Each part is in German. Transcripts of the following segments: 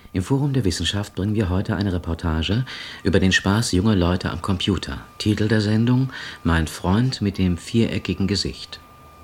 Im Forum der Wissenschaft bringen wir heute eine Reportage über den Spaß junger Leute am Computer. Titel der Sendung: Mein Freund mit dem viereckigen Gesicht.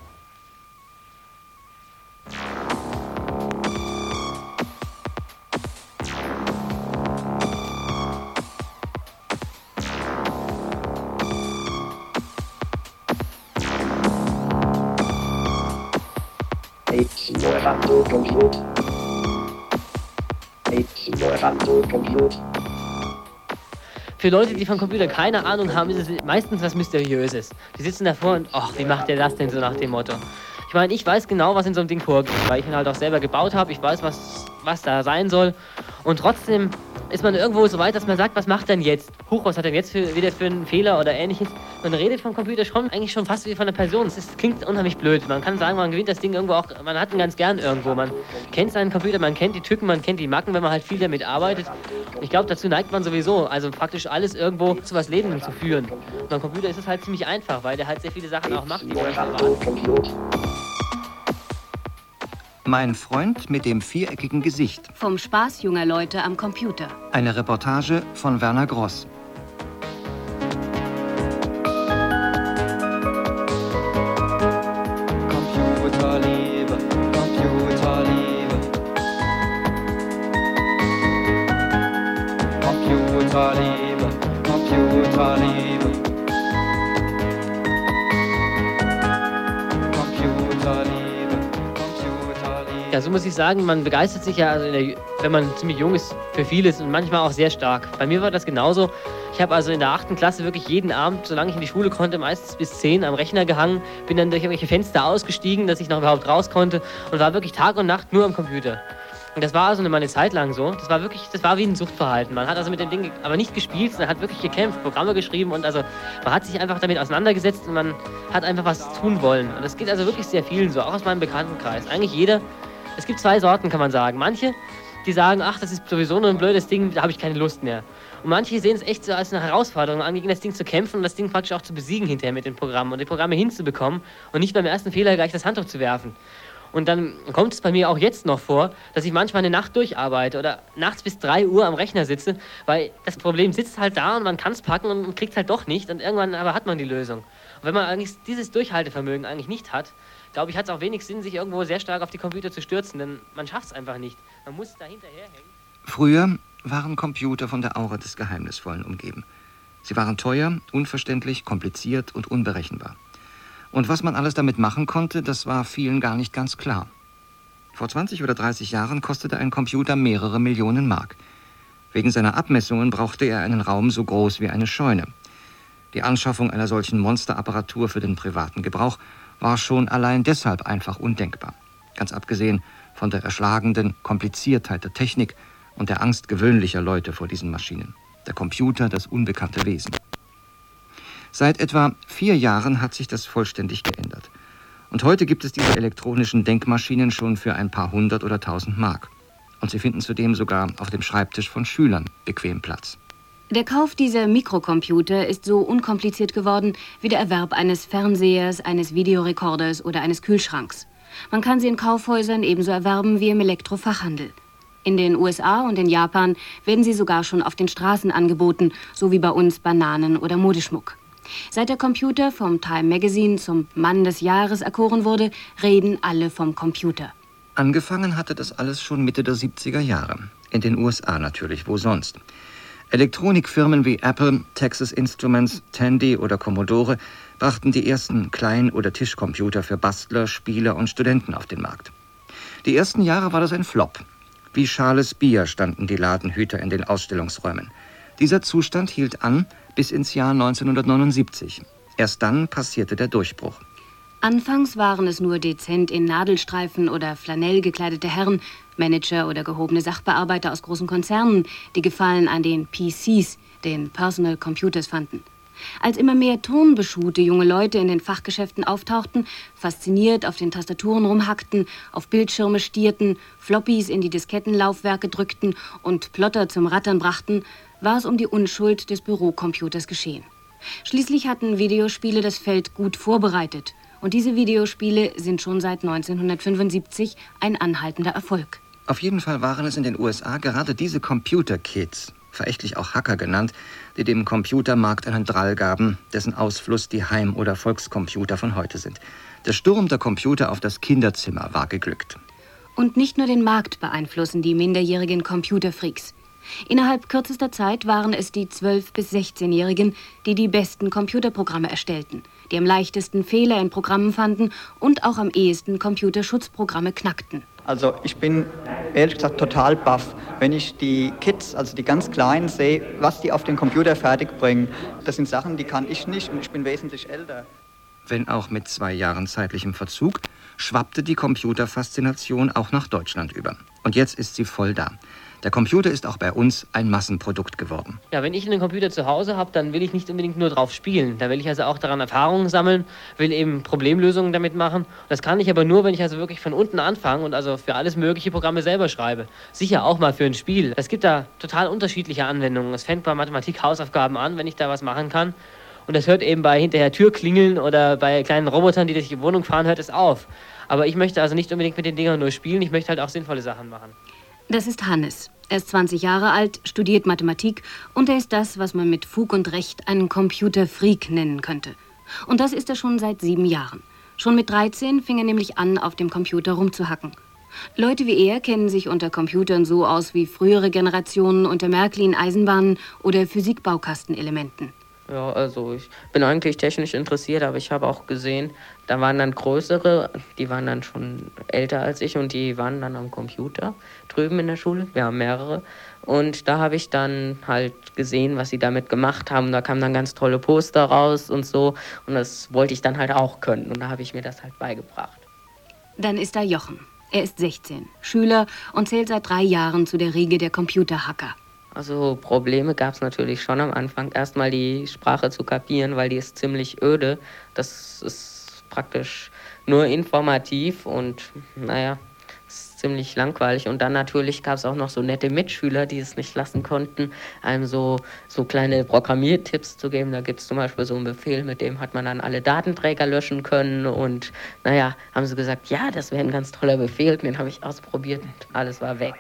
Für Leute, die von Computern keine Ahnung haben, ist es meistens was Mysteriöses. Die sitzen davor und, ach, wie macht der das denn so nach dem Motto? Ich meine, ich weiß genau, was in so einem Ding vorgeht, weil ich ihn halt auch selber gebaut habe. Ich weiß, was da sein soll. Und trotzdem ist man irgendwo so weit, dass man sagt, was macht denn jetzt? Huch, was hat denn jetzt wieder für einen Fehler oder ähnliches? Man redet vom Computer eigentlich schon fast wie von einer Person. Das klingt unheimlich blöd. Man kann sagen, man gewinnt das Ding irgendwo auch, man hat ihn ganz gern irgendwo. Man kennt seinen Computer, man kennt die Tücken, man kennt die Macken, wenn man halt viel damit arbeitet. Ich glaube, dazu neigt man sowieso, also praktisch alles irgendwo zu was Lebendem zu führen. Und beim Computer ist es halt ziemlich einfach, weil der halt sehr viele Sachen auch macht, die man nicht erwartet. Mein Freund mit dem viereckigen Gesicht. Vom Spaß junger Leute am Computer. Eine Reportage von Werner Gross. Computerliebe, Computerliebe. Computerliebe, Computerliebe. Ja, so muss ich sagen, man begeistert sich ja, also wenn man ziemlich jung ist, für vieles und manchmal auch sehr stark. Bei mir war das genauso. Ich habe also in der 8. Klasse wirklich jeden Abend, solange ich in die Schule konnte, meistens bis 10 am Rechner gehangen, bin dann durch irgendwelche Fenster ausgestiegen, dass ich noch überhaupt raus konnte und war wirklich Tag und Nacht nur am Computer. Und das war also mal eine Zeit lang so. Das war wie ein Suchtverhalten. Man hat also mit dem Ding aber nicht gespielt, sondern hat wirklich gekämpft, Programme geschrieben und also man hat sich einfach damit auseinandergesetzt und man hat einfach was tun wollen. Und das geht also wirklich sehr vielen so, auch aus meinem Bekanntenkreis. Eigentlich jeder. Es gibt 2 Sorten, kann man sagen. Manche, die sagen, ach, das ist sowieso nur ein blödes Ding, da habe ich keine Lust mehr. Und manche sehen es echt so als eine Herausforderung an, gegen das Ding zu kämpfen und das Ding praktisch auch zu besiegen hinterher mit den Programmen und die Programme hinzubekommen und nicht beim ersten Fehler gleich das Handtuch zu werfen. Und dann kommt es bei mir auch jetzt noch vor, dass ich manchmal eine Nacht durcharbeite oder nachts bis 3 Uhr am Rechner sitze, weil das Problem sitzt halt da und man kann es packen und kriegt es halt doch nicht und irgendwann aber hat man die Lösung. Und wenn man eigentlich dieses Durchhaltevermögen eigentlich nicht hat, glaube ich, hat es auch wenig Sinn, sich irgendwo sehr stark auf die Computer zu stürzen, denn man schafft es einfach nicht. Man muss da hinterherhängen. Früher waren Computer von der Aura des Geheimnisvollen umgeben. Sie waren teuer, unverständlich, kompliziert und unberechenbar. Und was man alles damit machen konnte, das war vielen gar nicht ganz klar. Vor 20 oder 30 Jahren kostete ein Computer mehrere Millionen Mark. Wegen seiner Abmessungen brauchte er einen Raum so groß wie eine Scheune. Die Anschaffung einer solchen Monsterapparatur für den privaten Gebrauch war schon allein deshalb einfach undenkbar. Ganz abgesehen von der erschlagenden Kompliziertheit der Technik und der Angst gewöhnlicher Leute vor diesen Maschinen. Der Computer, das unbekannte Wesen. Seit etwa 4 Jahren hat sich das vollständig geändert. Und heute gibt es diese elektronischen Denkmaschinen schon für ein paar 100 oder 1000 Mark. Und sie finden zudem sogar auf dem Schreibtisch von Schülern bequem Platz. Der Kauf dieser Mikrocomputer ist so unkompliziert geworden wie der Erwerb eines Fernsehers, eines Videorekorders oder eines Kühlschranks. Man kann sie in Kaufhäusern ebenso erwerben wie im Elektrofachhandel. In den USA und in Japan werden sie sogar schon auf den Straßen angeboten, so wie bei uns Bananen oder Modeschmuck. Seit der Computer vom Time Magazine zum Mann des Jahres erkoren wurde, reden alle vom Computer. Angefangen hatte das alles schon Mitte der 70er Jahre. In den USA natürlich, wo sonst. Elektronikfirmen wie Apple, Texas Instruments, Tandy oder Commodore brachten die ersten Klein- oder Tischcomputer für Bastler, Spieler und Studenten auf den Markt. Die ersten Jahre war das ein Flop. Wie schales Bier standen die Ladenhüter in den Ausstellungsräumen. Dieser Zustand hielt an bis ins Jahr 1979. Erst dann passierte der Durchbruch. Anfangs waren es nur dezent in Nadelstreifen oder Flanell gekleidete Herren, Manager oder gehobene Sachbearbeiter aus großen Konzernen, die Gefallen an den PCs, den Personal Computers, fanden. Als immer mehr turnbeschuhte junge Leute in den Fachgeschäften auftauchten, fasziniert auf den Tastaturen rumhackten, auf Bildschirme stierten, Floppies in die Diskettenlaufwerke drückten und Plotter zum Rattern brachten, war es um die Unschuld des Bürocomputers geschehen. Schließlich hatten Videospiele das Feld gut vorbereitet. Und diese Videospiele sind schon seit 1975 ein anhaltender Erfolg. Auf jeden Fall waren es in den USA gerade diese Computer-Kids, verächtlich auch Hacker genannt, die dem Computermarkt einen Drall gaben, dessen Ausfluss die Heim- oder Volkscomputer von heute sind. Der Sturm der Computer auf das Kinderzimmer war geglückt. Und nicht nur den Markt beeinflussen die minderjährigen Computerfreaks. Innerhalb kürzester Zeit waren es die 12- bis 16-Jährigen, die die besten Computerprogramme erstellten, die am leichtesten Fehler in Programmen fanden und auch am ehesten Computerschutzprogramme knackten. Also ich bin ehrlich gesagt total baff, wenn ich die Kids, also die ganz Kleinen sehe, was die auf den Computer fertigbringen. Das sind Sachen, die kann ich nicht und ich bin wesentlich älter. Wenn auch mit 2 Jahren zeitlichem Verzug, schwappte die Computerfaszination auch nach Deutschland über. Und jetzt ist sie voll da. Der Computer ist auch bei uns ein Massenprodukt geworden. Ja, wenn ich einen Computer zu Hause habe, dann will ich nicht unbedingt nur drauf spielen. Da will ich also auch daran Erfahrungen sammeln, will eben Problemlösungen damit machen. Das kann ich aber nur, wenn ich also wirklich von unten anfange und also für alles mögliche Programme selber schreibe. Sicher auch mal für ein Spiel. Es gibt da total unterschiedliche Anwendungen. Es fängt bei Mathematik-Hausaufgaben an, wenn ich da was machen kann. Und das hört eben bei hinterher Türklingeln oder bei kleinen Robotern, die durch die Wohnung fahren, hört es auf. Aber ich möchte also nicht unbedingt mit den Dingern nur spielen, ich möchte halt auch sinnvolle Sachen machen. Das ist Hannes. Er ist 20 Jahre alt, studiert Mathematik und er ist das, was man mit Fug und Recht einen Computerfreak nennen könnte. Und das ist er schon seit 7 Jahren. Schon mit 13 fing er nämlich an, auf dem Computer rumzuhacken. Leute wie er kennen sich unter Computern so aus wie frühere Generationen unter Märklin-Eisenbahnen oder Physikbaukastenelementen. Ja, also ich bin eigentlich technisch interessiert, aber ich habe auch gesehen, da waren dann größere, die waren dann schon älter als ich und die waren dann am Computer drüben in der Schule. Wir haben mehrere. Und da habe ich dann halt gesehen, was sie damit gemacht haben. Da kamen dann ganz tolle Poster raus und so. Und das wollte ich dann halt auch können. Und da habe ich mir das halt beigebracht. Dann ist da Jochen. Er ist 16, Schüler und zählt seit 3 Jahren zu der Riege der Computerhacker. Also Probleme gab es natürlich schon am Anfang. Erstmal die Sprache zu kapieren, weil die ist ziemlich öde. Das ist praktisch nur informativ und naja, ist ziemlich langweilig. Und dann natürlich gab es auch noch so nette Mitschüler, die es nicht lassen konnten, einem so kleine Programmiertipps zu geben. Da gibt es zum Beispiel so einen Befehl, mit dem hat man dann alle Datenträger löschen können. Und naja, haben sie gesagt, ja, das wäre ein ganz toller Befehl. Den habe ich ausprobiert und alles war weg.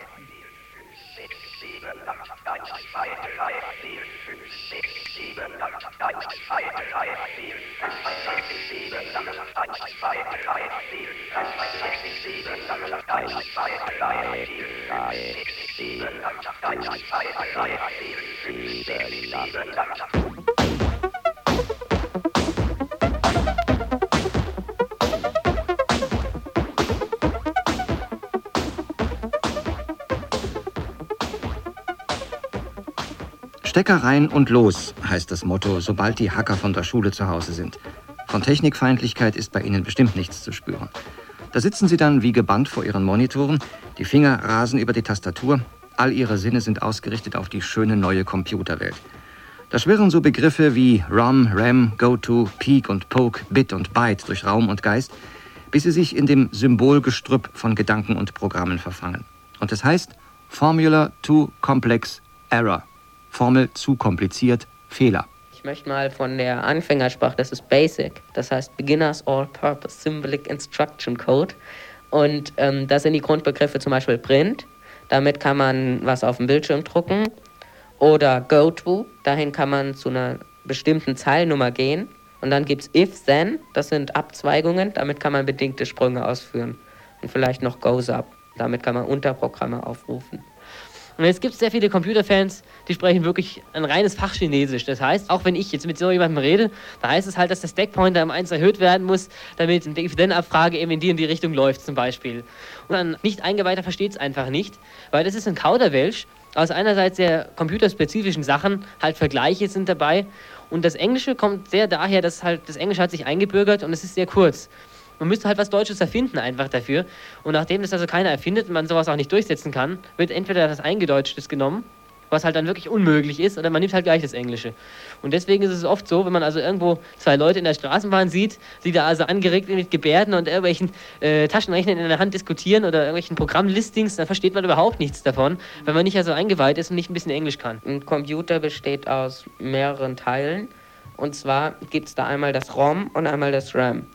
'Stecker rein und los', heißt das Motto, sobald die Hacker von der Schule zu Hause sind. Von Technikfeindlichkeit ist bei ihnen bestimmt nichts zu spüren. Da sitzen sie dann wie gebannt vor ihren Monitoren, die Finger rasen über die Tastatur, all ihre Sinne sind ausgerichtet auf die schöne neue Computerwelt. Da schwirren so Begriffe wie ROM, RAM, GoTo, Peek und Poke, Bit und Byte durch Raum und Geist, bis sie sich in dem Symbolgestrüpp von Gedanken und Programmen verfangen. Und es heißt Formula too complex, Error. Formel zu kompliziert, Fehler. Ich möchte mal von der Anfängersprache, das ist Basic, das heißt Beginners All-Purpose Symbolic Instruction Code. Und das sind die Grundbegriffe zum Beispiel Print, damit kann man was auf dem Bildschirm drucken. Oder GoTo, dahin kann man zu einer bestimmten Zeilennummer gehen. Und dann gibt es If-Then, das sind Abzweigungen, damit kann man bedingte Sprünge ausführen. Und vielleicht noch Goes-Up, damit kann man Unterprogramme aufrufen. Und jetzt gibt es sehr viele Computerfans, die sprechen wirklich ein reines Fachchinesisch. Das heißt, auch wenn ich jetzt mit so jemandem rede, da heißt es halt, dass der Stackpointer um 1 erhöht werden muss, damit die If-Then-Abfrage eben in die Richtung läuft zum Beispiel. Und ein Nicht-Eingeweihter versteht es einfach nicht, weil das ist ein Kauderwelsch aus einerseits sehr computerspezifischen Sachen, halt Vergleiche sind dabei. Und das Englische kommt sehr daher, dass halt das Englische hat sich eingebürgert und es ist sehr kurz. Man müsste halt was Deutsches erfinden einfach dafür. Und nachdem das also keiner erfindet und man sowas auch nicht durchsetzen kann, wird entweder das Eingedeutschtes genommen, was halt dann wirklich unmöglich ist, oder man nimmt halt gleich das Englische. Und deswegen ist es oft so, wenn man also irgendwo 2 Leute in der Straßenbahn sieht, die da also angeregt mit Gebärden und irgendwelchen Taschenrechnern in der Hand diskutieren oder irgendwelchen Programmlistings, dann versteht man überhaupt nichts davon, wenn man nicht also eingeweiht ist und nicht ein bisschen Englisch kann. Ein Computer besteht aus mehreren Teilen. Und zwar gibt es da einmal das ROM und einmal das RAM.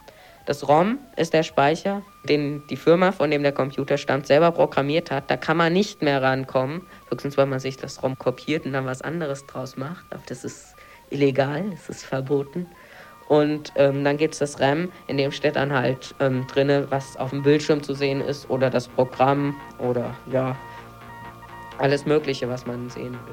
Das ROM ist der Speicher, den die Firma, von dem der Computer stammt, selber programmiert hat. Da kann man nicht mehr rankommen, höchstens weil man sich das ROM kopiert und dann was anderes draus macht. Aber das ist illegal, das ist verboten. Und dann gibt es das RAM, in dem steht dann halt drin, was auf dem Bildschirm zu sehen ist oder das Programm oder ja, alles Mögliche, was man sehen will.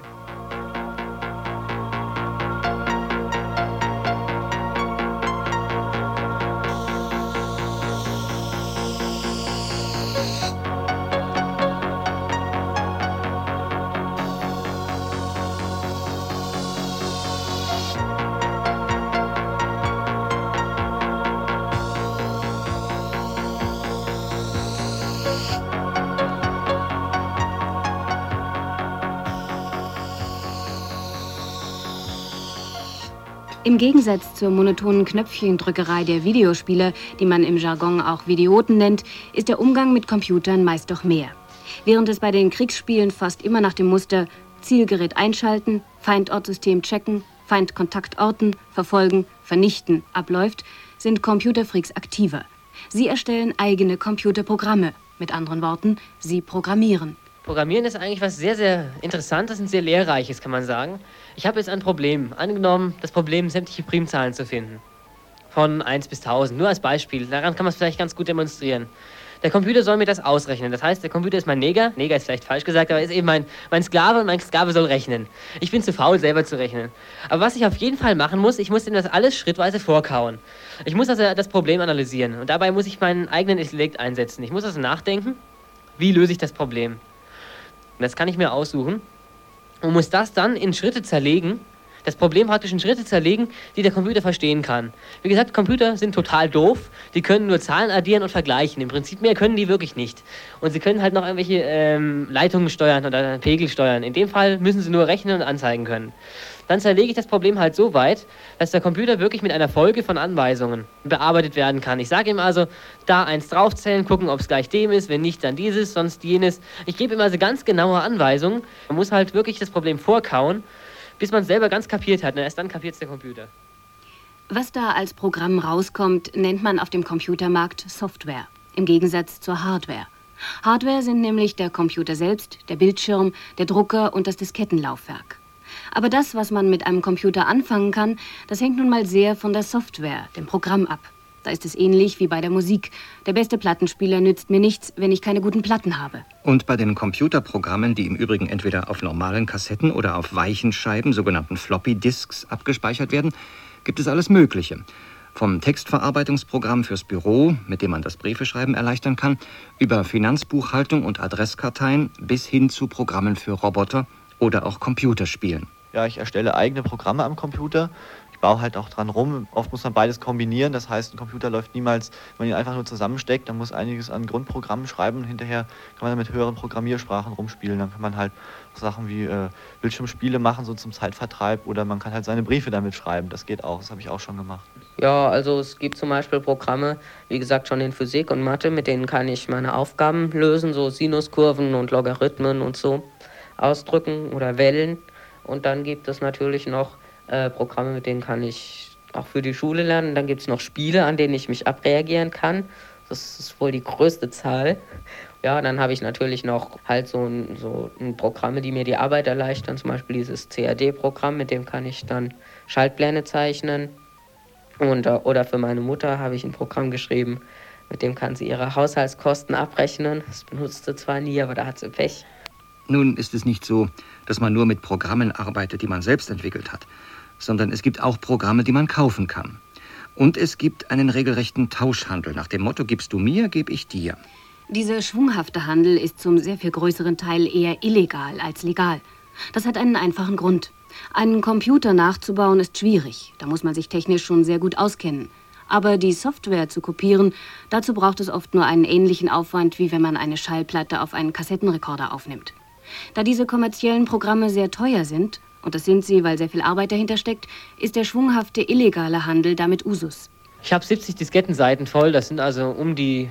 Im Gegensatz zur monotonen Knöpfchendrückerei der Videospieler, die man im Jargon auch Videoten nennt, ist der Umgang mit Computern meist doch mehr. Während es bei den Kriegsspielen fast immer nach dem Muster Zielgerät einschalten, Feindortsystem checken, Feindkontakt orten, verfolgen, vernichten abläuft, sind Computerfreaks aktiver. Sie erstellen eigene Computerprogramme. Mit anderen Worten, sie programmieren. Programmieren ist eigentlich was sehr, sehr Interessantes und sehr Lehrreiches, kann man sagen. Ich habe jetzt ein Problem. Angenommen, das Problem, sämtliche Primzahlen zu finden. Von 1 bis 1000. Nur als Beispiel. Daran kann man es vielleicht ganz gut demonstrieren. Der Computer soll mir das ausrechnen. Das heißt, der Computer ist mein Neger. Neger ist vielleicht falsch gesagt, aber ist eben mein Sklave und mein Sklave soll rechnen. Ich bin zu faul, selber zu rechnen. Aber was ich auf jeden Fall machen muss, ich muss ihm das alles schrittweise vorkauen. Ich muss also das Problem analysieren. Und dabei muss ich meinen eigenen Intellekt einsetzen. Ich muss also nachdenken, wie löse ich das Problem. Und das kann ich mir aussuchen und muss das dann in Schritte zerlegen, das Problem praktisch in Schritte zerlegen, die der Computer verstehen kann. Wie gesagt, Computer sind total doof, die können nur Zahlen addieren und vergleichen. Im Prinzip mehr können die wirklich nicht. Und sie können halt noch irgendwelche Leitungen steuern oder Pegel steuern. In dem Fall müssen sie nur rechnen und anzeigen können. Dann zerlege ich das Problem halt so weit, dass der Computer wirklich mit einer Folge von Anweisungen bearbeitet werden kann. Ich sage ihm also, da 1 draufzählen, gucken, ob es gleich dem ist, wenn nicht, dann dieses, sonst jenes. Ich gebe ihm also ganz genaue Anweisungen. Man muss halt wirklich das Problem vorkauen, bis man es selber ganz kapiert hat. Und erst dann kapiert es der Computer. Was da als Programm rauskommt, nennt man auf dem Computermarkt Software, im Gegensatz zur Hardware. Hardware sind nämlich der Computer selbst, der Bildschirm, der Drucker und das Diskettenlaufwerk. Aber das, was man mit einem Computer anfangen kann, das hängt nun mal sehr von der Software, dem Programm ab. Da ist es ähnlich wie bei der Musik. Der beste Plattenspieler nützt mir nichts, wenn ich keine guten Platten habe. Und bei den Computerprogrammen, die im Übrigen entweder auf normalen Kassetten oder auf weichen Scheiben, sogenannten Floppy-Disks, abgespeichert werden, gibt es alles Mögliche. Vom Textverarbeitungsprogramm fürs Büro, mit dem man das Briefeschreiben erleichtern kann, über Finanzbuchhaltung und Adresskarteien bis hin zu Programmen für Roboter oder auch Computerspielen. Ja, ich erstelle eigene Programme am Computer. Ich baue halt auch dran rum. Oft muss man beides kombinieren. Das heißt, ein Computer läuft niemals, wenn man ihn einfach nur zusammensteckt. Dann muss einiges an Grundprogrammen schreiben und hinterher kann man dann mit höheren Programmiersprachen rumspielen. Dann kann man halt Sachen wie Bildschirmspiele machen, so zum Zeitvertreib. Oder man kann halt seine Briefe damit schreiben. Das geht auch. Das habe ich auch schon gemacht. Ja, also es gibt zum Beispiel Programme, wie gesagt, schon in Physik und Mathe, mit denen kann ich meine Aufgaben lösen, so Sinuskurven und Logarithmen und so ausdrücken oder Wellen. Und dann gibt es natürlich noch Programme, mit denen kann ich auch für die Schule lernen. Dann gibt es noch Spiele, an denen ich mich abreagieren kann. Das ist wohl die größte Zahl. Ja, dann habe ich natürlich noch halt so Programme, die mir die Arbeit erleichtern. Zum Beispiel dieses CAD-Programm, mit dem kann ich dann Schaltpläne zeichnen. Oder für meine Mutter habe ich ein Programm geschrieben, mit dem kann sie ihre Haushaltskosten abrechnen. Das benutzt sie zwar nie, aber da hat sie Pech. Nun ist es nicht so, dass man nur mit Programmen arbeitet, die man selbst entwickelt hat, sondern es gibt auch Programme, die man kaufen kann. Und es gibt einen regelrechten Tauschhandel. Nach dem Motto, gibst du mir, gebe ich dir. Dieser schwunghafte Handel ist zum sehr viel größeren Teil eher illegal als legal. Das hat einen einfachen Grund. Einen Computer nachzubauen ist schwierig. Da muss man sich technisch schon sehr gut auskennen. Aber die Software zu kopieren, dazu braucht es oft nur einen ähnlichen Aufwand, wie wenn man eine Schallplatte auf einen Kassettenrekorder aufnimmt. Da diese kommerziellen Programme sehr teuer sind, und das sind sie, weil sehr viel Arbeit dahinter steckt, ist der schwunghafte illegale Handel damit Usus. Ich habe 70 Diskettenseiten voll, das sind also um die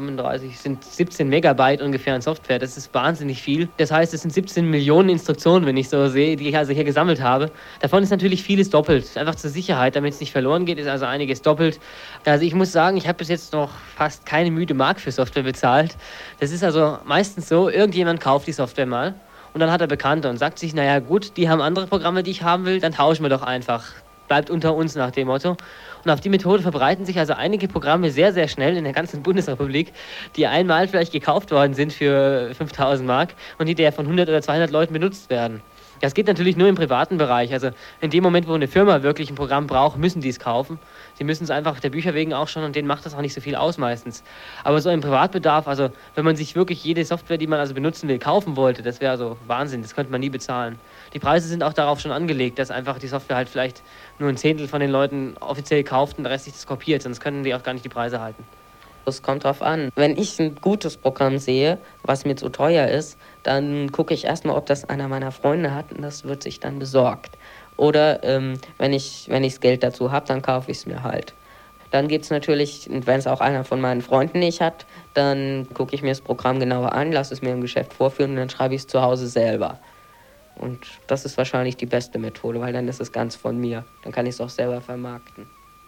17 Megabyte ungefähr an Software. Das ist wahnsinnig viel. Das heißt, es sind 17 Millionen Instruktionen, wenn ich so sehe, die ich also hier gesammelt habe. Davon ist natürlich vieles doppelt. Einfach zur Sicherheit, damit es nicht verloren geht, ist also einiges doppelt. Also ich muss sagen, ich habe bis jetzt noch fast keine müde Mark für Software bezahlt. Das ist also meistens so, irgendjemand kauft die Software mal und dann hat er Bekannte und sagt sich, naja gut, die haben andere Programme, die ich haben will, dann tauschen wir doch einfach. Bleibt unter uns nach dem Motto. Und auf die Methode verbreiten sich also einige Programme sehr, sehr schnell in der ganzen Bundesrepublik, die einmal vielleicht gekauft worden sind für 5.000 Mark und hinterher von 100 oder 200 Leuten benutzt werden. Das geht natürlich nur im privaten Bereich. Also in dem Moment, wo eine Firma wirklich ein Programm braucht, müssen die es kaufen. Sie müssen es einfach der Bücher wegen auch schon und denen macht das auch nicht so viel aus meistens. Aber so im Privatbedarf, also wenn man sich wirklich jede Software, die man also benutzen will, kaufen wollte, das wäre also Wahnsinn, das könnte man nie bezahlen. Die Preise sind auch darauf schon angelegt, dass einfach die Software halt vielleicht nur ein Zehntel von den Leuten offiziell kauft und der Rest sich das kopiert, sonst können die auch gar nicht die Preise halten. Es kommt drauf an. Wenn ich ein gutes Programm sehe, was mir zu teuer ist, dann gucke ich erstmal, ob das einer meiner Freunde hat und das wird sich dann besorgt. Oder wenn ich das Geld dazu habe, dann kaufe ich es mir halt. Dann gibt es natürlich, wenn es auch einer von meinen Freunden nicht hat, dann gucke ich mir das Programm genauer an, lasse es mir im Geschäft vorführen und dann schreibe ich es zu Hause selber. Und das ist wahrscheinlich die beste Methode, weil dann ist es ganz von mir. Dann kann ich es auch selber vermarkten.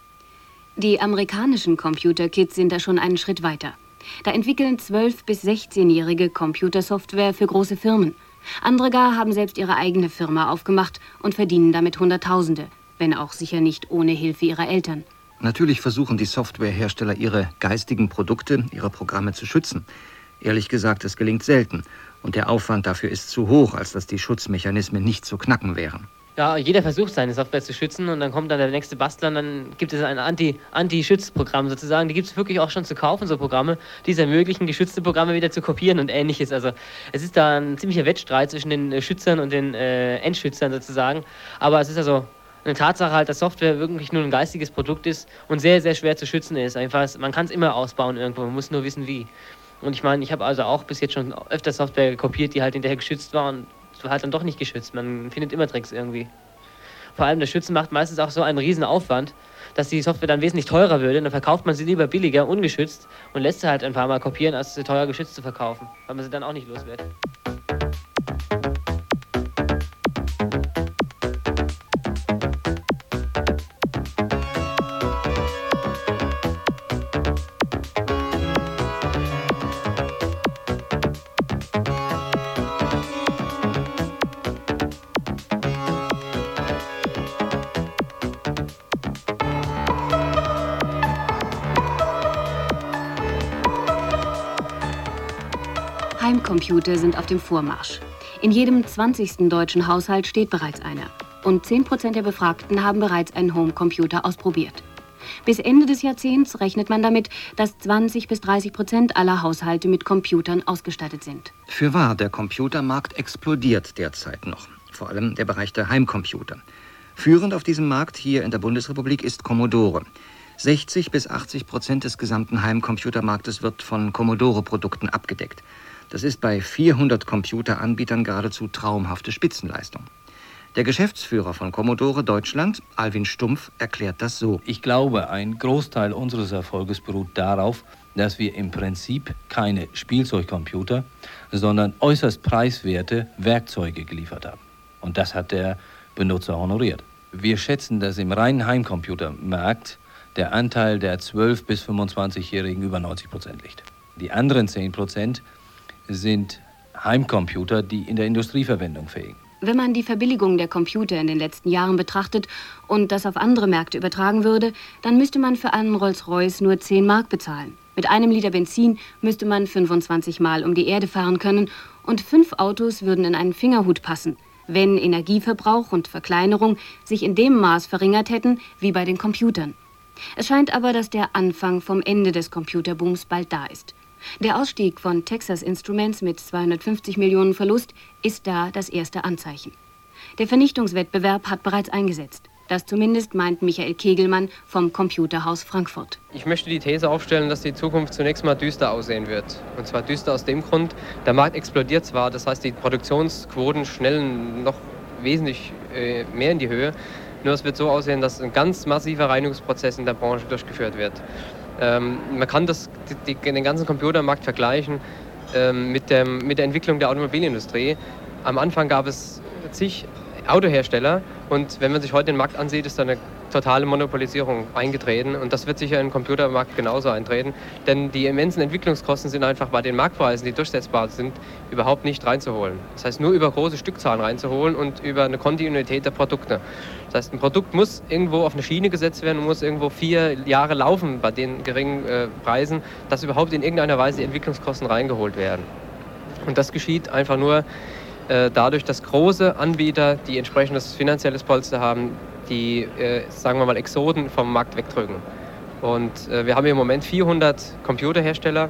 Die amerikanischen Computerkids sind da schon einen Schritt weiter. Da entwickeln 12- bis 16-Jährige Computersoftware für große Firmen. Andere gar haben selbst ihre eigene Firma aufgemacht und verdienen damit Hunderttausende, wenn auch sicher nicht ohne Hilfe ihrer Eltern. Natürlich versuchen die Softwarehersteller, ihre geistigen Produkte, ihre Programme zu schützen. Ehrlich gesagt, es gelingt selten. Und der Aufwand dafür ist zu hoch, als dass die Schutzmechanismen nicht zu knacken wären. Ja, jeder versucht, seine Software zu schützen und dann kommt dann der nächste Bastler und dann gibt es ein Anti-Schützprogramm sozusagen. Die gibt es wirklich auch schon zu kaufen, so Programme, die es ermöglichen, geschützte Programme wieder zu kopieren und Ähnliches. Also es ist da ein ziemlicher Wettstreit zwischen den Schützern und den Endschützern sozusagen. Aber es ist also eine Tatsache halt, dass Software wirklich nur ein geistiges Produkt ist und sehr, sehr schwer zu schützen ist. Einfach, man kann es immer ausbauen irgendwo, man muss nur wissen, wie. Und ich meine, ich habe also auch bis jetzt schon öfter Software kopiert, die halt hinterher geschützt war und halt dann doch nicht geschützt. Man findet immer Tricks irgendwie. Vor allem das Schützen macht meistens auch so einen riesen Aufwand, dass die Software dann wesentlich teurer würde. Und dann verkauft man sie lieber billiger, ungeschützt und lässt sie halt ein paar Mal kopieren, als sie teuer geschützt zu verkaufen, weil man sie dann auch nicht los wird. Heimcomputer sind auf dem Vormarsch. In jedem 20. deutschen Haushalt steht bereits einer. Und 10% der Befragten haben bereits einen Homecomputer ausprobiert. Bis Ende des Jahrzehnts rechnet man damit, dass 20 bis 30% aller Haushalte mit Computern ausgestattet sind. Fürwahr, der Computermarkt explodiert derzeit noch. Vor allem der Bereich der Heimcomputer. Führend auf diesem Markt hier in der Bundesrepublik ist Commodore. 60 bis 80% des gesamten Heimcomputermarktes wird von Commodore-Produkten abgedeckt. Das ist bei 400 Computeranbietern geradezu traumhafte Spitzenleistung. Der Geschäftsführer von Commodore Deutschland, Alwin Stumpf, erklärt das so. Ich glaube, ein Großteil unseres Erfolges beruht darauf, dass wir im Prinzip keine Spielzeugcomputer, sondern äußerst preiswerte Werkzeuge geliefert haben. Und das hat der Benutzer honoriert. Wir schätzen, dass im reinen Heimcomputermarkt der Anteil der 12- bis 25-Jährigen über 90% liegt. Die anderen 10% sind Heimcomputer, die in der Industrieverwendung fähigen. Wenn man die Verbilligung der Computer in den letzten Jahren betrachtet und das auf andere Märkte übertragen würde, dann müsste man für einen Rolls-Royce nur 10 Mark bezahlen. Mit einem Liter Benzin müsste man 25 Mal um die Erde fahren können und 5 Autos würden in einen Fingerhut passen, wenn Energieverbrauch und Verkleinerung sich in dem Maß verringert hätten wie bei den Computern. Es scheint aber, dass der Anfang vom Ende des Computerbooms bald da ist. Der Ausstieg von Texas Instruments mit 250 Millionen Verlust ist da das erste Anzeichen. Der Vernichtungswettbewerb hat bereits eingesetzt. Das zumindest meint Michael Kegelmann vom Computerhaus Frankfurt. Ich möchte die These aufstellen, dass die Zukunft zunächst mal düster aussehen wird. Und zwar düster aus dem Grund, der Markt explodiert zwar, das heißt die Produktionsquoten schnellen noch wesentlich mehr in die Höhe. Nur es wird so aussehen, dass ein ganz massiver Reinigungsprozess in der Branche durchgeführt wird. Man kann den ganzen Computermarkt vergleichen mit der Entwicklung der Automobilindustrie. Am Anfang gab es zig Autohersteller und wenn man sich heute den Markt ansieht, ist da eine totale Monopolisierung eingetreten und das wird sicher im Computermarkt genauso eintreten, denn die immensen Entwicklungskosten sind einfach bei den Marktpreisen, die durchsetzbar sind, überhaupt nicht reinzuholen. Das heißt, nur über große Stückzahlen reinzuholen und über eine Kontinuität der Produkte. Das heißt, ein Produkt muss irgendwo auf eine Schiene gesetzt werden und muss irgendwo 4 Jahre laufen bei den geringen Preisen, dass überhaupt in irgendeiner Weise die Entwicklungskosten reingeholt werden. Und das geschieht einfach nur dadurch, dass große Anbieter, die entsprechendes finanzielles Polster haben, die, sagen wir mal, Exoten vom Markt wegdrücken. Und wir haben im Moment 400 Computerhersteller.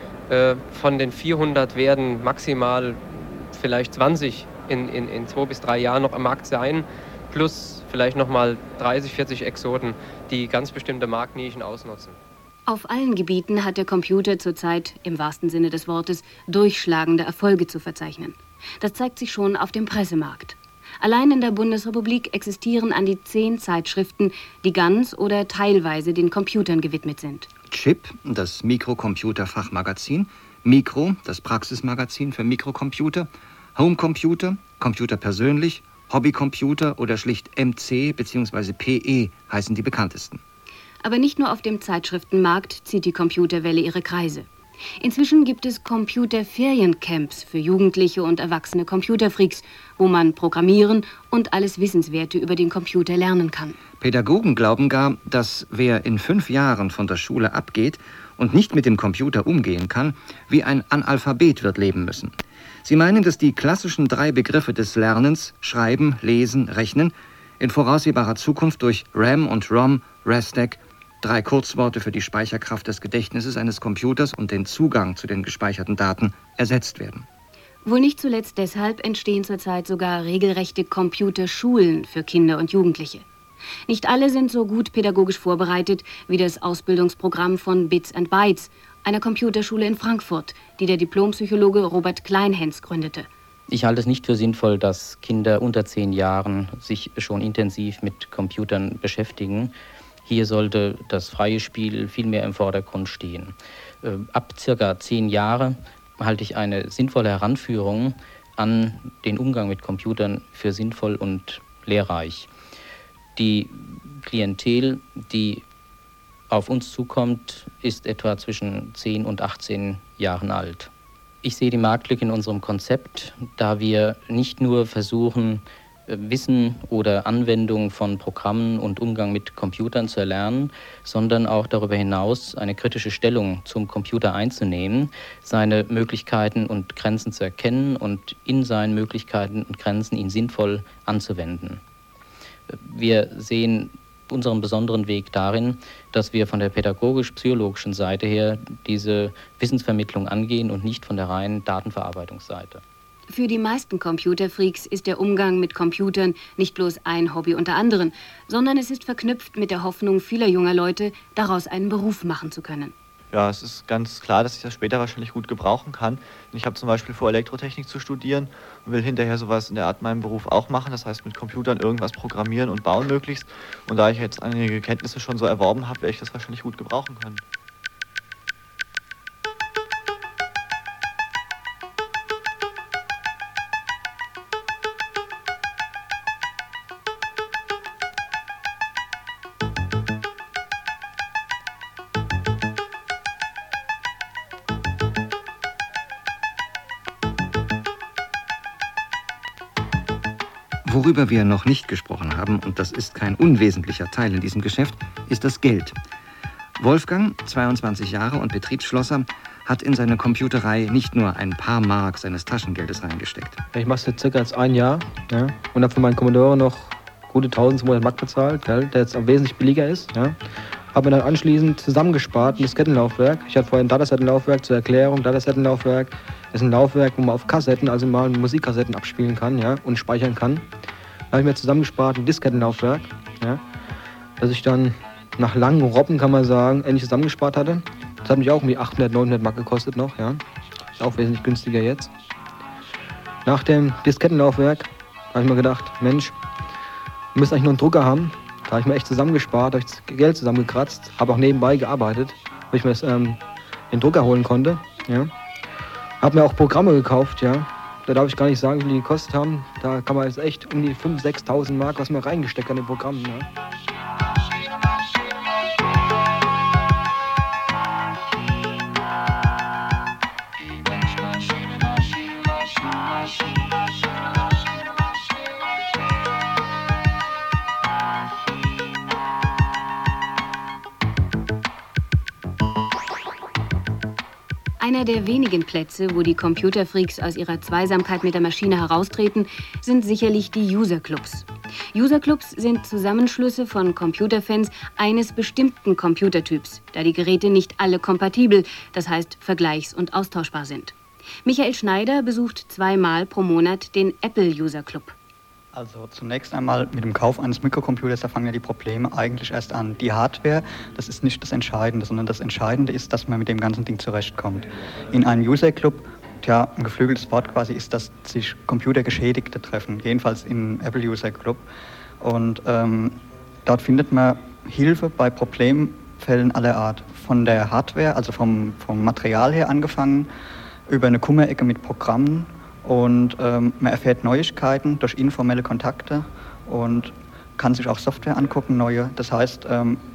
Von den 400 werden maximal vielleicht 20 in 2 bis 3 Jahren noch am Markt sein, plus vielleicht nochmal 30, 40 Exoten, die ganz bestimmte Marktnischen ausnutzen. Auf allen Gebieten hat der Computer zurzeit, im wahrsten Sinne des Wortes, durchschlagende Erfolge zu verzeichnen. Das zeigt sich schon auf dem Pressemarkt. Allein in der Bundesrepublik existieren an die 10 Zeitschriften, die ganz oder teilweise den Computern gewidmet sind. Chip, das Mikrocomputer-Fachmagazin, Mikro, das Praxismagazin für Mikrocomputer, Homecomputer, Computer persönlich, Hobbycomputer oder schlicht MC bzw. PE heißen die bekanntesten. Aber nicht nur auf dem Zeitschriftenmarkt zieht die Computerwelle ihre Kreise. Inzwischen gibt es Computerferiencamps für Jugendliche und erwachsene Computerfreaks, wo man programmieren und alles Wissenswerte über den Computer lernen kann. Pädagogen glauben gar, dass wer in 5 Jahren von der Schule abgeht und nicht mit dem Computer umgehen kann, wie ein Analphabet wird leben müssen. Sie meinen, dass die klassischen 3 Begriffe des Lernens, Schreiben, Lesen, Rechnen, in voraussehbarer Zukunft durch RAM und ROM, RESTEC, 3 Kurzworte für die Speicherkraft des Gedächtnisses eines Computers und den Zugang zu den gespeicherten Daten, ersetzt werden. Wohl nicht zuletzt deshalb entstehen zurzeit sogar regelrechte Computerschulen für Kinder und Jugendliche. Nicht alle sind so gut pädagogisch vorbereitet wie das Ausbildungsprogramm von Bits and Bytes, einer Computerschule in Frankfurt, die der Diplompsychologe Robert Kleinhens gründete. Ich halte es nicht für sinnvoll, dass Kinder unter 10 Jahren sich schon intensiv mit Computern beschäftigen. Hier sollte das freie Spiel viel mehr im Vordergrund stehen. Ab circa 10 Jahre halte ich eine sinnvolle Heranführung an den Umgang mit Computern für sinnvoll und lehrreich. Die Klientel, die auf uns zukommt, ist etwa zwischen 10 und 18 Jahren alt. Ich sehe die Marktlücke in unserem Konzept, da wir nicht nur versuchen, Wissen oder Anwendung von Programmen und Umgang mit Computern zu erlernen, sondern auch darüber hinaus eine kritische Stellung zum Computer einzunehmen, seine Möglichkeiten und Grenzen zu erkennen und in seinen Möglichkeiten und Grenzen ihn sinnvoll anzuwenden. Wir sehen unseren besonderen Weg darin, dass wir von der pädagogisch-psychologischen Seite her diese Wissensvermittlung angehen und nicht von der reinen Datenverarbeitungsseite. Für die meisten Computerfreaks ist der Umgang mit Computern nicht bloß ein Hobby unter anderen, sondern es ist verknüpft mit der Hoffnung vieler junger Leute, daraus einen Beruf machen zu können. Ja, es ist ganz klar, dass ich das später wahrscheinlich gut gebrauchen kann. Ich habe zum Beispiel vor, Elektrotechnik zu studieren und will hinterher sowas in der Art meinem Beruf auch machen. Das heißt, mit Computern irgendwas programmieren und bauen möglichst. Und da ich jetzt einige Kenntnisse schon so erworben habe, werde ich das wahrscheinlich gut gebrauchen können. Worüber wir noch nicht gesprochen haben, und das ist kein unwesentlicher Teil in diesem Geschäft, ist das Geld. Wolfgang, 22 Jahre und Betriebsschlosser, hat in seine Computerei nicht nur ein paar Mark seines Taschengeldes reingesteckt. Ich mache es jetzt circa jetzt 1 Jahr, ja, und habe für meinen Commodore noch gute 1200 Mark bezahlt, gell, der jetzt auch wesentlich billiger ist. Ja. Habe mir dann anschließend zusammengespart ein Diskettenlaufwerk. Ich hatte vorher ein Datasettenlaufwerk zur Erklärung. Datasettenlaufwerk ist ein Laufwerk, wo man auf Kassetten, also mal Musikkassetten abspielen kann, ja, und speichern kann. Da habe ich mir zusammengespart ein Diskettenlaufwerk, ja, das ich dann nach langen Robben, kann man sagen, endlich zusammengespart hatte. Das hat mich auch um die 800, 900 Mark gekostet noch, ja. Ist auch wesentlich günstiger jetzt. Nach dem Diskettenlaufwerk habe ich mir gedacht, Mensch, Wir müssen eigentlich nur einen Drucker haben. Da habe ich mir echt zusammengespart, habe ich Geld zusammengekratzt, habe auch nebenbei gearbeitet, weil ich mir den Drucker holen konnte. Ja. Habe mir auch Programme gekauft, ja. Da darf ich gar nicht sagen, wie viel die gekostet haben. Da kann man jetzt echt um die 5.000, 6.000 Mark, was man reingesteckt hat in den Programmen. Ja. Einer der wenigen Plätze, wo die Computerfreaks aus ihrer Zweisamkeit mit der Maschine heraustreten, sind sicherlich die User-Clubs. User-Clubs sind Zusammenschlüsse von Computerfans eines bestimmten Computertyps, da die Geräte nicht alle kompatibel, das heißt vergleichs- und austauschbar sind. Michael Schneider besucht 2-mal pro Monat den Apple User-Club. Also zunächst einmal mit dem Kauf eines Mikrocomputers, da fangen ja die Probleme eigentlich erst an. Die Hardware, das ist nicht das Entscheidende, sondern das Entscheidende ist, dass man mit dem ganzen Ding zurechtkommt. In einem User-Club, ja, ein geflügeltes Wort quasi, ist, dass sich Computergeschädigte treffen, jedenfalls im Apple User-Club. Und dort findet man Hilfe bei Problemfällen aller Art. Von der Hardware, also vom Material her angefangen, über eine Kummerecke mit Programmen. Und man erfährt Neuigkeiten durch informelle Kontakte und kann sich auch Software angucken, neue. Das heißt,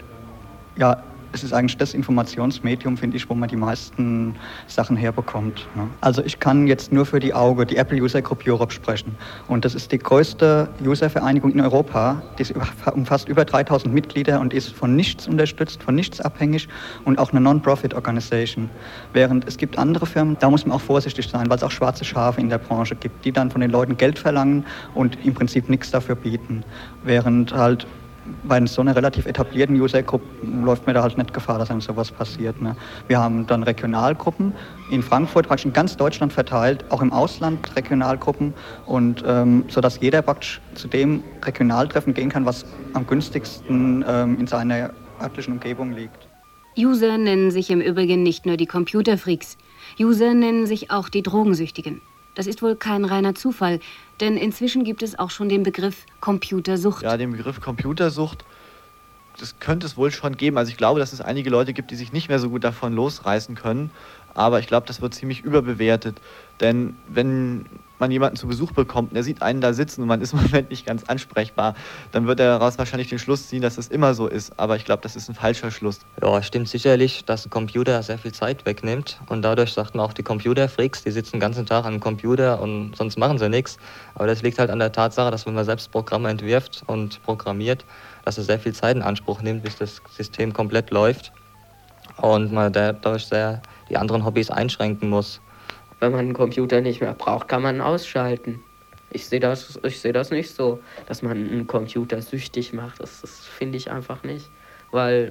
ja, es ist eigentlich das Informationsmedium, finde ich, wo man die meisten Sachen herbekommt. Ne? Also ich kann jetzt nur für die Apple User Group Europe sprechen. Und das ist die größte Uservereinigung in Europa. Die umfasst über 3000 Mitglieder und ist von nichts unterstützt, von nichts abhängig und auch eine Non-Profit-Organisation. Während es gibt andere Firmen, da muss man auch vorsichtig sein, weil es auch schwarze Schafe in der Branche gibt, die dann von den Leuten Geld verlangen und im Prinzip nichts dafür bieten. Während halt bei so einer relativ etablierten User-Group läuft mir da halt nicht Gefahr, dass einem sowas passiert. Ne? Wir haben dann Regionalgruppen in Frankfurt, praktisch in ganz Deutschland verteilt, auch im Ausland Regionalgruppen und sodass jeder praktisch zu dem Regionaltreffen gehen kann, was am günstigsten in seiner örtlichen Umgebung liegt. User nennen sich im Übrigen nicht nur die Computerfreaks. User nennen sich auch die Drogensüchtigen. Das ist wohl kein reiner Zufall, denn inzwischen gibt es auch schon den Begriff Computersucht. Ja, den Begriff Computersucht, das könnte es wohl schon geben. Also ich glaube, dass es einige Leute gibt, die sich nicht mehr so gut davon losreißen können. Aber ich glaube, das wird ziemlich überbewertet. Denn wenn man jemanden zu Besuch bekommt und der sieht einen da sitzen und man ist im Moment nicht ganz ansprechbar, dann wird er daraus wahrscheinlich den Schluss ziehen, dass es immer so ist. Aber ich glaube, das ist ein falscher Schluss. Ja, stimmt sicherlich, dass ein Computer sehr viel Zeit wegnimmt. Und dadurch sagten auch die Computerfreaks, die sitzen den ganzen Tag an einem Computer und sonst machen sie nichts. Aber das liegt halt an der Tatsache, dass wenn man selbst Programme entwirft und programmiert, dass es sehr viel Zeit in Anspruch nimmt, bis das System komplett läuft. Und man dadurch sehr die anderen Hobbys einschränken muss. Wenn man einen Computer nicht mehr braucht, kann man ihn ausschalten. Ich sehe das nicht so, dass man einen Computer süchtig macht. Das finde ich einfach nicht. Weil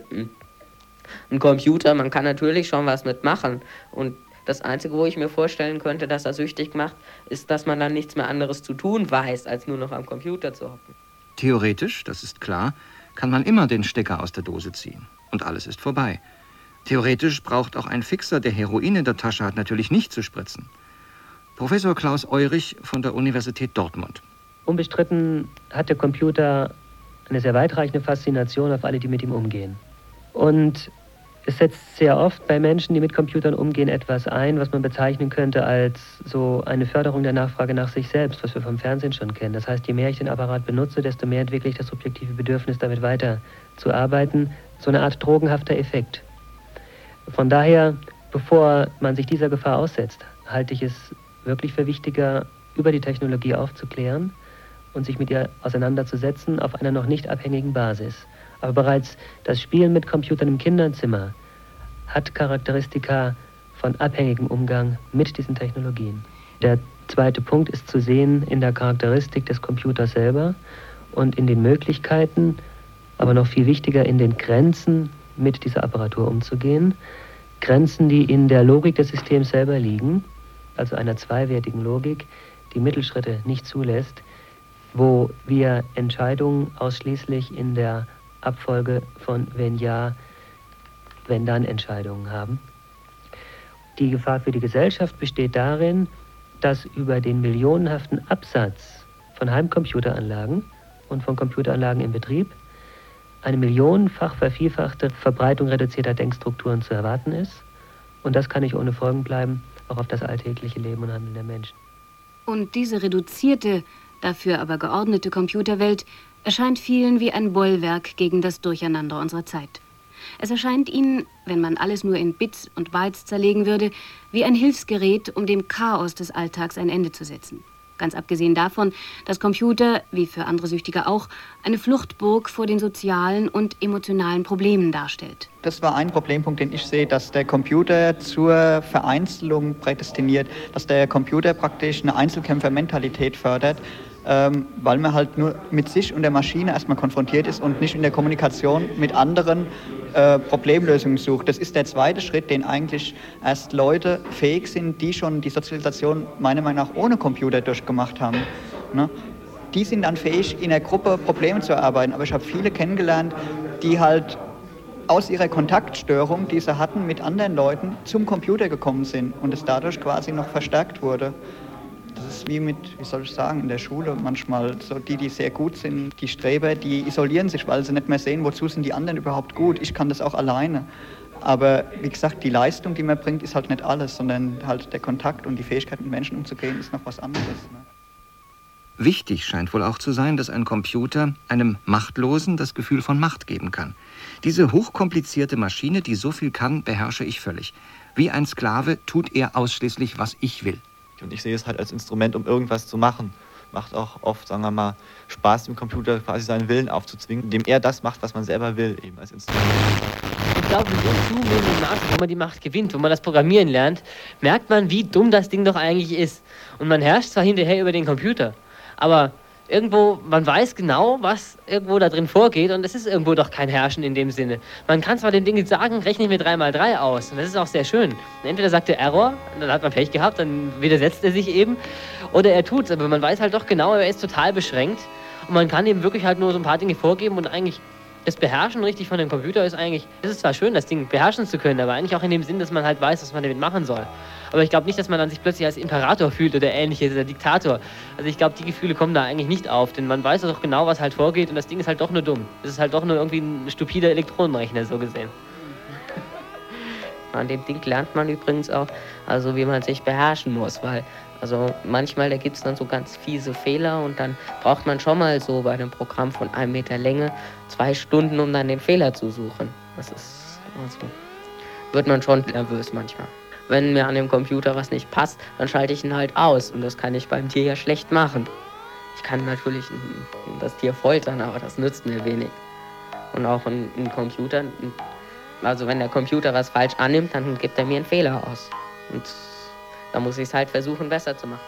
ein Computer, man kann natürlich schon was mitmachen. Und das Einzige, wo ich mir vorstellen könnte, dass er süchtig macht, ist, dass man dann nichts mehr anderes zu tun weiß, als nur noch am Computer zu hocken. Theoretisch, das ist klar, kann man immer den Stecker aus der Dose ziehen. Und alles ist vorbei. Theoretisch braucht auch ein Fixer, der Heroin in der Tasche hat, natürlich nicht zu spritzen. Professor Klaus Eurich von der Universität Dortmund. Unbestritten hat der Computer eine sehr weitreichende Faszination auf alle, die mit ihm umgehen. Und es setzt sehr oft bei Menschen, die mit Computern umgehen, etwas ein, was man bezeichnen könnte als so eine Förderung der Nachfrage nach sich selbst, was wir vom Fernsehen schon kennen. Das heißt, je mehr ich den Apparat benutze, desto mehr entwickle ich das subjektive Bedürfnis, damit weiterzuarbeiten. So eine Art drogenhafter Effekt. Von daher, bevor man sich dieser Gefahr aussetzt, halte ich es wirklich für wichtiger, über die Technologie aufzuklären und sich mit ihr auseinanderzusetzen auf einer noch nicht abhängigen Basis. Aber bereits das Spielen mit Computern im Kinderzimmer hat Charakteristika von abhängigem Umgang mit diesen Technologien. Der zweite Punkt ist zu sehen in der Charakteristik des Computers selber und in den Möglichkeiten, aber noch viel wichtiger in den Grenzen, mit dieser Apparatur umzugehen. Grenzen, die in der Logik des Systems selber liegen, also einer zweiwertigen Logik, die Mittelschritte nicht zulässt, wo wir Entscheidungen ausschließlich in der Abfolge von wenn ja, wenn dann Entscheidungen haben. Die Gefahr für die Gesellschaft besteht darin, dass über den millionenhaften Absatz von Heimcomputeranlagen und von Computeranlagen im Betrieb eine millionenfach vervielfachte Verbreitung reduzierter Denkstrukturen zu erwarten ist. Und das kann nicht ohne Folgen bleiben, auch auf das alltägliche Leben und Handeln der Menschen. Und diese reduzierte, dafür aber geordnete Computerwelt erscheint vielen wie ein Bollwerk gegen das Durcheinander unserer Zeit. Es erscheint ihnen, wenn man alles nur in Bits und Bytes zerlegen würde, wie ein Hilfsgerät, um dem Chaos des Alltags ein Ende zu setzen. Ganz abgesehen davon, dass Computer, wie für andere Süchtige auch, eine Fluchtburg vor den sozialen und emotionalen Problemen darstellt. Das war ein Problempunkt, den ich sehe, dass der Computer zur Vereinzelung prädestiniert, dass der Computer praktisch eine Einzelkämpfermentalität fördert, weil man halt nur mit sich und der Maschine erstmal konfrontiert ist und nicht in der Kommunikation mit anderen Problemlösungen sucht. Das ist der zweite Schritt, den eigentlich erst Leute fähig sind, die schon die Sozialisation meiner Meinung nach ohne Computer durchgemacht haben. Ne? Die sind dann fähig, in der Gruppe Probleme zu erarbeiten. Aber ich habe viele kennengelernt, die halt aus ihrer Kontaktstörung, die sie hatten mit anderen Leuten, zum Computer gekommen sind und es dadurch quasi noch verstärkt wurde. Das ist wie mit, wie soll ich sagen, in der Schule manchmal. So die sehr gut sind, die Streber, die isolieren sich, weil sie nicht mehr sehen, wozu sind die anderen überhaupt gut. Ich kann das auch alleine. Aber wie gesagt, die Leistung, die man bringt, ist halt nicht alles, sondern halt der Kontakt und die Fähigkeit, mit Menschen umzugehen, ist noch was anderes. Ne? Wichtig scheint wohl auch zu sein, dass ein Computer einem Machtlosen das Gefühl von Macht geben kann. Diese hochkomplizierte Maschine, die so viel kann, beherrsche ich völlig. Wie ein Sklave tut er ausschließlich, was ich will. Und ich sehe es halt als Instrument, um irgendwas zu machen. Macht auch oft, sagen wir mal, Spaß, dem Computer quasi seinen Willen aufzuzwingen, indem er das macht, was man selber will, eben als Instrument. Ich glaube, mit so zunehmendem Maße, wo man die Macht gewinnt, wo man das Programmieren lernt, merkt man, wie dumm das Ding doch eigentlich ist. Und man herrscht zwar hinterher über den Computer, aber irgendwo, man weiß genau, was irgendwo da drin vorgeht und es ist irgendwo doch kein Herrschen in dem Sinne. Man kann zwar dem Ding sagen, rechne ich mir 3x3 aus und das ist auch sehr schön. Und entweder sagt er Error, dann hat man Pech gehabt, dann widersetzt er sich eben, oder er tut's, aber man weiß halt doch genau, er ist total beschränkt und man kann ihm wirklich halt nur so ein paar Dinge vorgeben und eigentlich das Beherrschen richtig von dem Computer ist eigentlich, es ist zwar schön, das Ding beherrschen zu können, aber eigentlich auch in dem Sinn, dass man halt weiß, was man damit machen soll. Aber ich glaube nicht, dass man dann sich plötzlich als Imperator fühlt oder ähnliches, oder Diktator. Also ich glaube, die Gefühle kommen da eigentlich nicht auf, denn man weiß doch genau, was halt vorgeht und das Ding ist halt doch nur dumm. Es ist halt doch nur irgendwie ein stupider Elektronenrechner, so gesehen. An dem Ding lernt man übrigens auch, also wie man sich beherrschen muss, weil also manchmal, da gibt es dann so ganz fiese Fehler und dann braucht man schon mal so bei einem Programm von 1 Meter Länge 2 Stunden, um dann den Fehler zu suchen. Das ist, also, wird man schon nervös manchmal. Wenn mir an dem Computer was nicht passt, dann schalte ich ihn halt aus und das kann ich beim Tier ja schlecht machen. Ich kann natürlich das Tier foltern, aber das nützt mir wenig. Und auch ein Computer, also wenn der Computer was falsch annimmt, dann gibt er mir einen Fehler aus. Und da muss ich es halt versuchen, besser zu machen.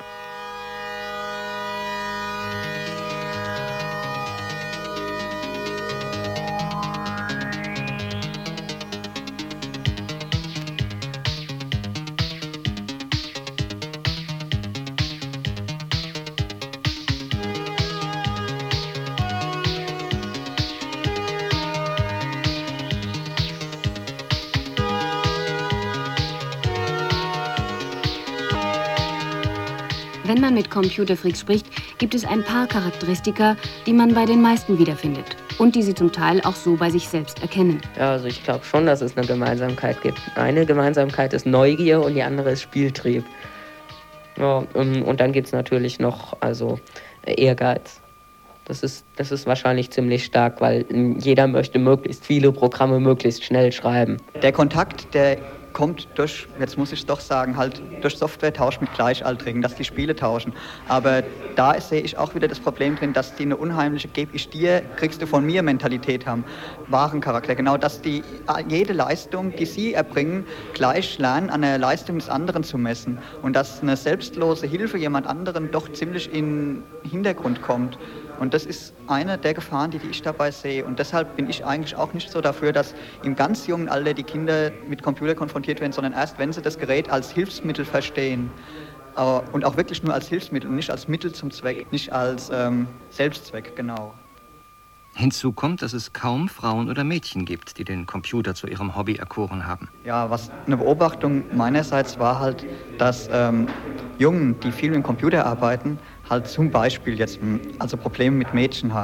Wenn man mit Computerfreaks spricht, gibt es ein paar Charakteristika, die man bei den meisten wiederfindet und die sie zum Teil auch so bei sich selbst erkennen. Ja, also ich glaube schon, dass es eine Gemeinsamkeit gibt. Eine Gemeinsamkeit ist Neugier und die andere ist Spieltrieb. Ja, und dann gibt es natürlich noch also Ehrgeiz. Das ist wahrscheinlich ziemlich stark, weil jeder möchte möglichst viele Programme möglichst schnell schreiben. Der Kontakt, der kommt durch, jetzt muss ich es doch sagen, halt durch Softwaretausch mit Gleichaltrigen, dass die Spiele tauschen. Aber da sehe ich auch wieder das Problem drin, dass die eine unheimliche gebe ich dir, kriegst du von mir Mentalität haben, wahren Charakter. Genau, dass die jede Leistung, die sie erbringen, gleich lernen, an der Leistung des anderen zu messen. Und dass eine selbstlose Hilfe jemand anderen doch ziemlich in den Hintergrund kommt. Und das ist eine der Gefahren, die ich dabei sehe. Und deshalb bin ich eigentlich auch nicht so dafür, dass im ganz jungen Alter die Kinder mit Computer konfrontiert werden, sondern erst, wenn sie das Gerät als Hilfsmittel verstehen. Und auch wirklich nur als Hilfsmittel und nicht als Mittel zum Zweck, nicht als Selbstzweck, genau. Hinzu kommt, dass es kaum Frauen oder Mädchen gibt, die den Computer zu ihrem Hobby erkoren haben. Ja, was eine Beobachtung meinerseits war halt, dass Jungen, die viel mit dem Computer arbeiten, halt zum Beispiel jetzt also Probleme mit Mädchen haben.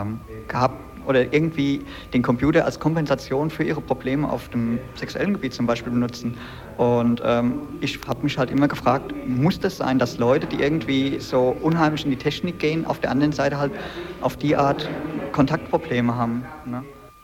gehabt oder irgendwie den Computer als Kompensation für ihre Probleme auf dem sexuellen Gebiet zum Beispiel benutzen. Und ich habe mich halt immer gefragt, muss das sein, dass Leute, die irgendwie so unheimlich in die Technik gehen, auf der anderen Seite halt auf die Art Kontaktprobleme haben, ne?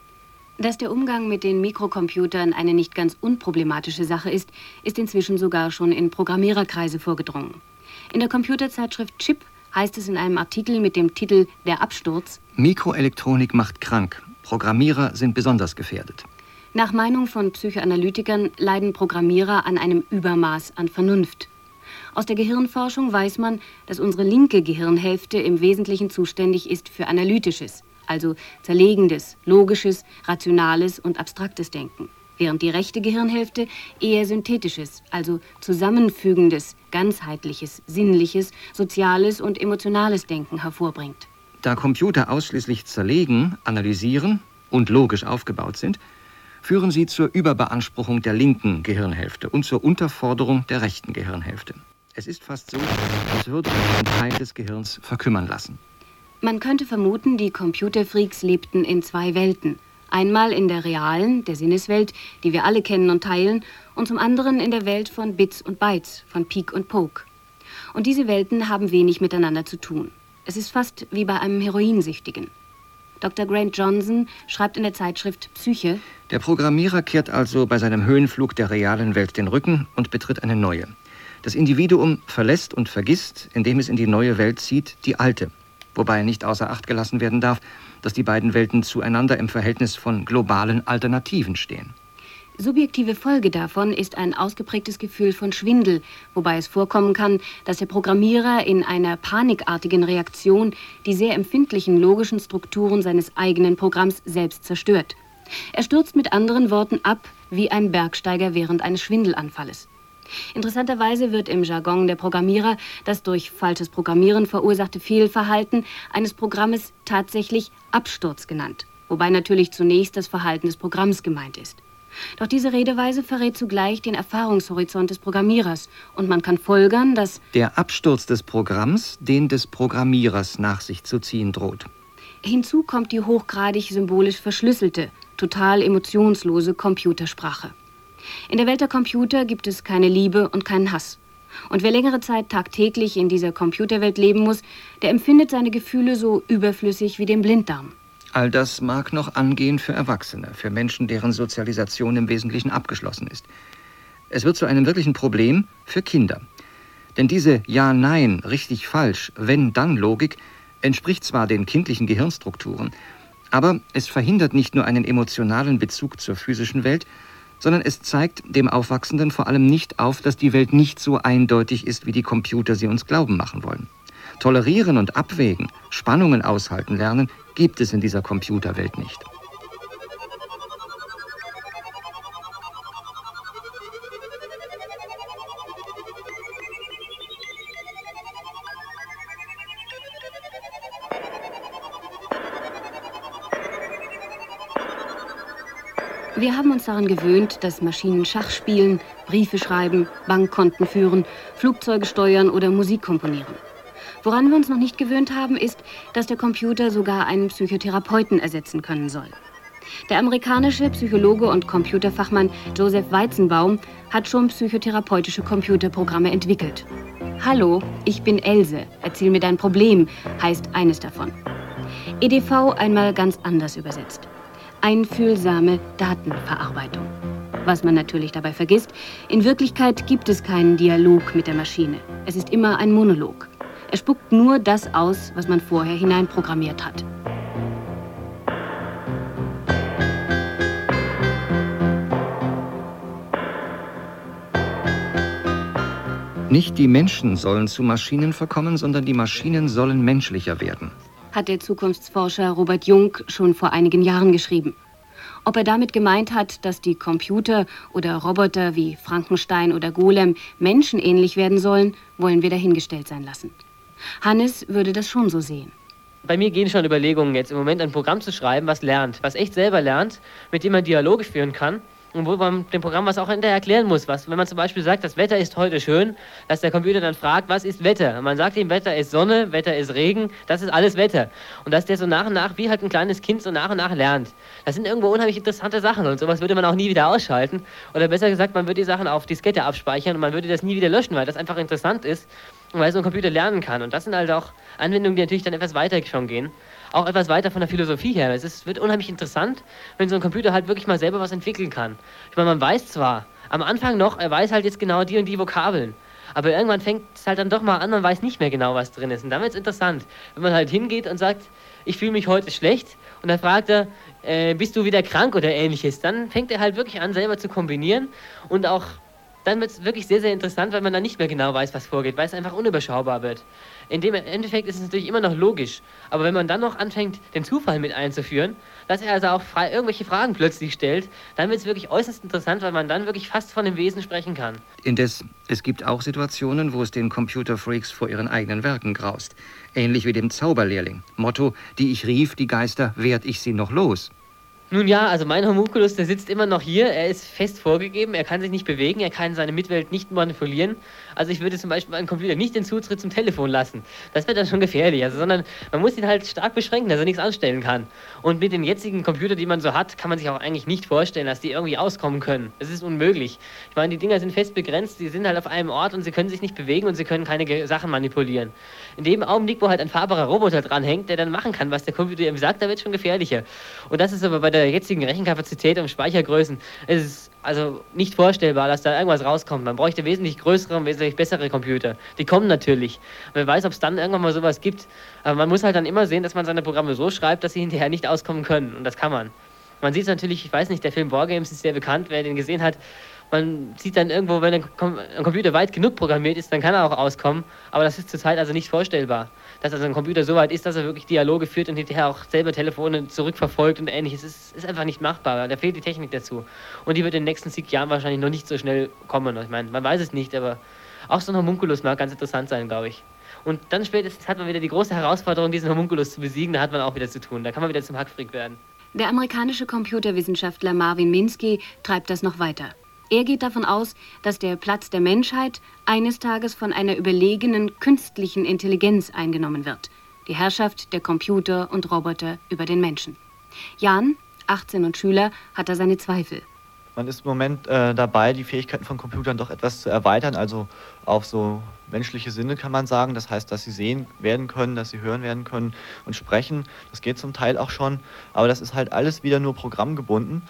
Dass der Umgang mit den Mikrocomputern eine nicht ganz unproblematische Sache ist, ist inzwischen sogar schon in Programmiererkreise vorgedrungen. In der Computerzeitschrift Chip heißt es in einem Artikel mit dem Titel »Der Absturz«: Mikroelektronik macht krank. Programmierer sind besonders gefährdet. Nach Meinung von Psychoanalytikern leiden Programmierer an einem Übermaß an Vernunft. Aus der Gehirnforschung weiß man, dass unsere linke Gehirnhälfte im Wesentlichen zuständig ist für Analytisches, also zerlegendes, logisches, rationales und abstraktes Denken, während die rechte Gehirnhälfte eher synthetisches, also zusammenfügendes, ganzheitliches, sinnliches, soziales und emotionales Denken hervorbringt. Da Computer ausschließlich zerlegen, analysieren und logisch aufgebaut sind, führen sie zur Überbeanspruchung der linken Gehirnhälfte und zur Unterforderung der rechten Gehirnhälfte. Es ist fast so, als würde man einen Teil des Gehirns verkümmern lassen. Man könnte vermuten, die Computerfreaks lebten in zwei Welten. Einmal in der realen, der Sinneswelt, die wir alle kennen und teilen, und zum anderen in der Welt von Bits und Bytes, von Peek und Poke. Und diese Welten haben wenig miteinander zu tun. Es ist fast wie bei einem Heroinsüchtigen. Dr. Grant Johnson schreibt in der Zeitschrift Psyche: Der Programmierer kehrt also bei seinem Höhenflug der realen Welt den Rücken und betritt eine neue. Das Individuum verlässt und vergisst, indem es in die neue Welt zieht, die alte. Wobei nicht außer Acht gelassen werden darf, dass die beiden Welten zueinander im Verhältnis von globalen Alternativen stehen. Subjektive Folge davon ist ein ausgeprägtes Gefühl von Schwindel, wobei es vorkommen kann, dass der Programmierer in einer panikartigen Reaktion die sehr empfindlichen logischen Strukturen seines eigenen Programms selbst zerstört. Er stürzt mit anderen Worten ab wie ein Bergsteiger während eines Schwindelanfalles. Interessanterweise wird im Jargon der Programmierer das durch falsches Programmieren verursachte Fehlverhalten eines Programmes tatsächlich Absturz genannt, wobei natürlich zunächst das Verhalten des Programms gemeint ist. Doch diese Redeweise verrät zugleich den Erfahrungshorizont des Programmierers und man kann folgern, dass der Absturz des Programms den des Programmierers nach sich zu ziehen droht. Hinzu kommt die hochgradig symbolisch verschlüsselte, total emotionslose Computersprache. In der Welt der Computer gibt es keine Liebe und keinen Hass. Und wer längere Zeit tagtäglich in dieser Computerwelt leben muss, der empfindet seine Gefühle so überflüssig wie den Blinddarm. All das mag noch angehen für Erwachsene, für Menschen, deren Sozialisation im Wesentlichen abgeschlossen ist. Es wird zu einem wirklichen Problem für Kinder. Denn diese Ja-Nein, richtig-falsch, Wenn-Dann-Logik entspricht zwar den kindlichen Gehirnstrukturen, aber es verhindert nicht nur einen emotionalen Bezug zur physischen Welt, sondern es zeigt dem Aufwachsenden vor allem nicht auf, dass die Welt nicht so eindeutig ist, wie die Computer sie uns glauben machen wollen. Tolerieren und abwägen, Spannungen aushalten lernen, gibt es in dieser Computerwelt nicht. Wir haben uns daran gewöhnt, dass Maschinen Schach spielen, Briefe schreiben, Bankkonten führen, Flugzeuge steuern oder Musik komponieren. Woran wir uns noch nicht gewöhnt haben, ist, dass der Computer sogar einen Psychotherapeuten ersetzen können soll. Der amerikanische Psychologe und Computerfachmann Joseph Weizenbaum hat schon psychotherapeutische Computerprogramme entwickelt. Hallo, ich bin Else, erzähl mir dein Problem, heißt eines davon. EDV einmal ganz anders übersetzt. Einfühlsame Datenverarbeitung. Was man natürlich dabei vergisst, in Wirklichkeit gibt es keinen Dialog mit der Maschine. Es ist immer ein Monolog. Er spuckt nur das aus, was man vorher hineinprogrammiert hat. Nicht die Menschen sollen zu Maschinen verkommen, sondern die Maschinen sollen menschlicher werden, hat der Zukunftsforscher Robert Jung schon vor einigen Jahren geschrieben. Ob er damit gemeint hat, dass die Computer oder Roboter wie Frankenstein oder Golem menschenähnlich werden sollen, wollen wir dahingestellt sein lassen. Hannes würde das schon so sehen. Bei mir gehen schon Überlegungen jetzt im Moment ein Programm zu schreiben, was lernt, was echt selber lernt, mit dem man Dialoge führen kann und wo man dem Programm was auch hinterher erklären muss. Wenn man zum Beispiel sagt, das Wetter ist heute schön, dass der Computer dann fragt, was ist Wetter? Und man sagt ihm, Wetter ist Sonne, Wetter ist Regen, das ist alles Wetter. Und dass der so nach und nach, wie halt ein kleines Kind, so nach und nach lernt. Das sind irgendwo unheimlich interessante Sachen und sowas würde man auch nie wieder ausschalten. Oder besser gesagt, man würde die Sachen auf Diskette abspeichern und man würde das nie wieder löschen, weil das einfach interessant ist und weil so ein Computer lernen kann. Und das sind halt auch Anwendungen, die natürlich dann etwas weiter schon gehen. Auch etwas weiter von der Philosophie her. Es wird unheimlich interessant, wenn so ein Computer halt wirklich mal selber was entwickeln kann. Ich meine, man weiß zwar, am Anfang noch, er weiß halt jetzt genau die und die Vokabeln. Aber irgendwann fängt es halt dann doch mal an, man weiß nicht mehr genau, was drin ist. Und dann wird es interessant, wenn man halt hingeht und sagt, ich fühle mich heute schlecht. Und dann fragt er, bist du wieder krank oder ähnliches. Dann fängt er halt wirklich an, selber zu kombinieren. Und auch dann wird es wirklich sehr, sehr interessant, weil man dann nicht mehr genau weiß, was vorgeht, weil es einfach unüberschaubar wird. In dem Endeffekt ist es natürlich immer noch logisch. Aber wenn man dann noch anfängt, den Zufall mit einzuführen, dass er also auch irgendwelche Fragen plötzlich stellt, dann wird es wirklich äußerst interessant, weil man dann wirklich fast von dem Wesen sprechen kann. Indes, es gibt auch Situationen, wo es den Computerfreaks vor ihren eigenen Werken graust. Ähnlich wie dem Zauberlehrling. Motto, die ich rief, die Geister, werd ich sie noch los. Nun ja, also mein Homunculus, der sitzt immer noch hier, er ist fest vorgegeben, er kann sich nicht bewegen, er kann seine Mitwelt nicht manipulieren. Also ich würde zum Beispiel meinen Computer nicht den Zutritt zum Telefon lassen. Das wird dann schon gefährlich, sondern man muss ihn halt stark beschränken, dass er nichts anstellen kann. Und mit den jetzigen Computern, die man so hat, kann man sich auch eigentlich nicht vorstellen, dass die irgendwie auskommen können. Das ist unmöglich. Ich meine, die Dinger sind fest begrenzt, die sind halt auf einem Ort und sie können sich nicht bewegen und sie können keine Sachen manipulieren. In dem Augenblick, wo halt ein fahrbarer Roboter dranhängt, der dann machen kann, was der Computer ihm sagt, da wird es schon gefährlicher. Und das ist aber bei der jetzigen Rechenkapazität und Speichergrößen, es ist also nicht vorstellbar, dass da irgendwas rauskommt. Man bräuchte wesentlich größere und wesentlich bessere Computer. Die kommen natürlich. Wer weiß, ob es dann irgendwann mal sowas gibt. Aber man muss halt dann immer sehen, dass man seine Programme so schreibt, dass sie hinterher nicht auskommen können. Und das kann man. Man sieht es natürlich, ich weiß nicht, der Film Wargames ist sehr bekannt, wer den gesehen hat. Man sieht dann irgendwo, wenn ein Computer weit genug programmiert ist, dann kann er auch auskommen. Aber das ist zurzeit also nicht vorstellbar. Dass also ein Computer so weit ist, dass er wirklich Dialoge führt und hinterher auch selber Telefone zurückverfolgt und ähnliches. Es ist einfach nicht machbar. Da fehlt die Technik dazu. Und die wird in den nächsten 10 Jahren wahrscheinlich noch nicht so schnell kommen. Ich meine, man weiß es nicht, aber auch so ein Homunculus mag ganz interessant sein, glaube ich. Und dann spätestens hat man wieder die große Herausforderung, diesen Homunculus zu besiegen. Da hat man auch wieder zu tun. Da kann man wieder zum Hackfreak werden. Der amerikanische Computerwissenschaftler Marvin Minsky treibt das noch weiter. Er geht davon aus, dass der Platz der Menschheit eines Tages von einer überlegenen künstlichen Intelligenz eingenommen wird. Die Herrschaft der Computer und Roboter über den Menschen. Jan, 18 und Schüler, hat da seine Zweifel. Man ist im Moment dabei, die Fähigkeiten von Computern doch etwas zu erweitern, also auf so menschliche Sinne kann man sagen. Das heißt, dass sie sehen werden können, dass sie hören werden können und sprechen. Das geht zum Teil auch schon, aber das ist halt alles wieder nur programmgebunden.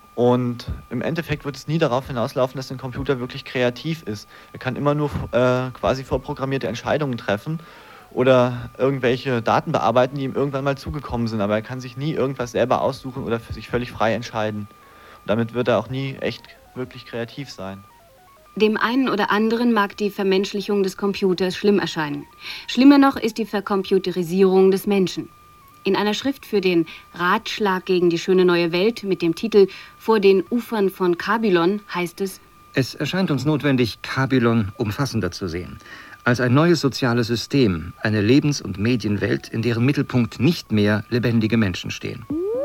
Und im Endeffekt wird es nie darauf hinauslaufen, dass ein Computer wirklich kreativ ist. Er kann immer nur quasi vorprogrammierte Entscheidungen treffen oder irgendwelche Daten bearbeiten, die ihm irgendwann mal zugekommen sind. Aber er kann sich nie irgendwas selber aussuchen oder für sich völlig frei entscheiden. Und damit wird er auch nie echt wirklich kreativ sein. Dem einen oder anderen mag die Vermenschlichung des Computers schlimm erscheinen. Schlimmer noch ist die Vercomputerisierung des Menschen. In einer Schrift für den Ratschlag gegen die schöne neue Welt mit dem Titel »Vor den Ufern von Kabylon« heißt es: Es erscheint uns notwendig, Kabylon umfassender zu sehen. Als ein neues soziales System, eine Lebens- und Medienwelt, in deren Mittelpunkt nicht mehr lebendige Menschen stehen.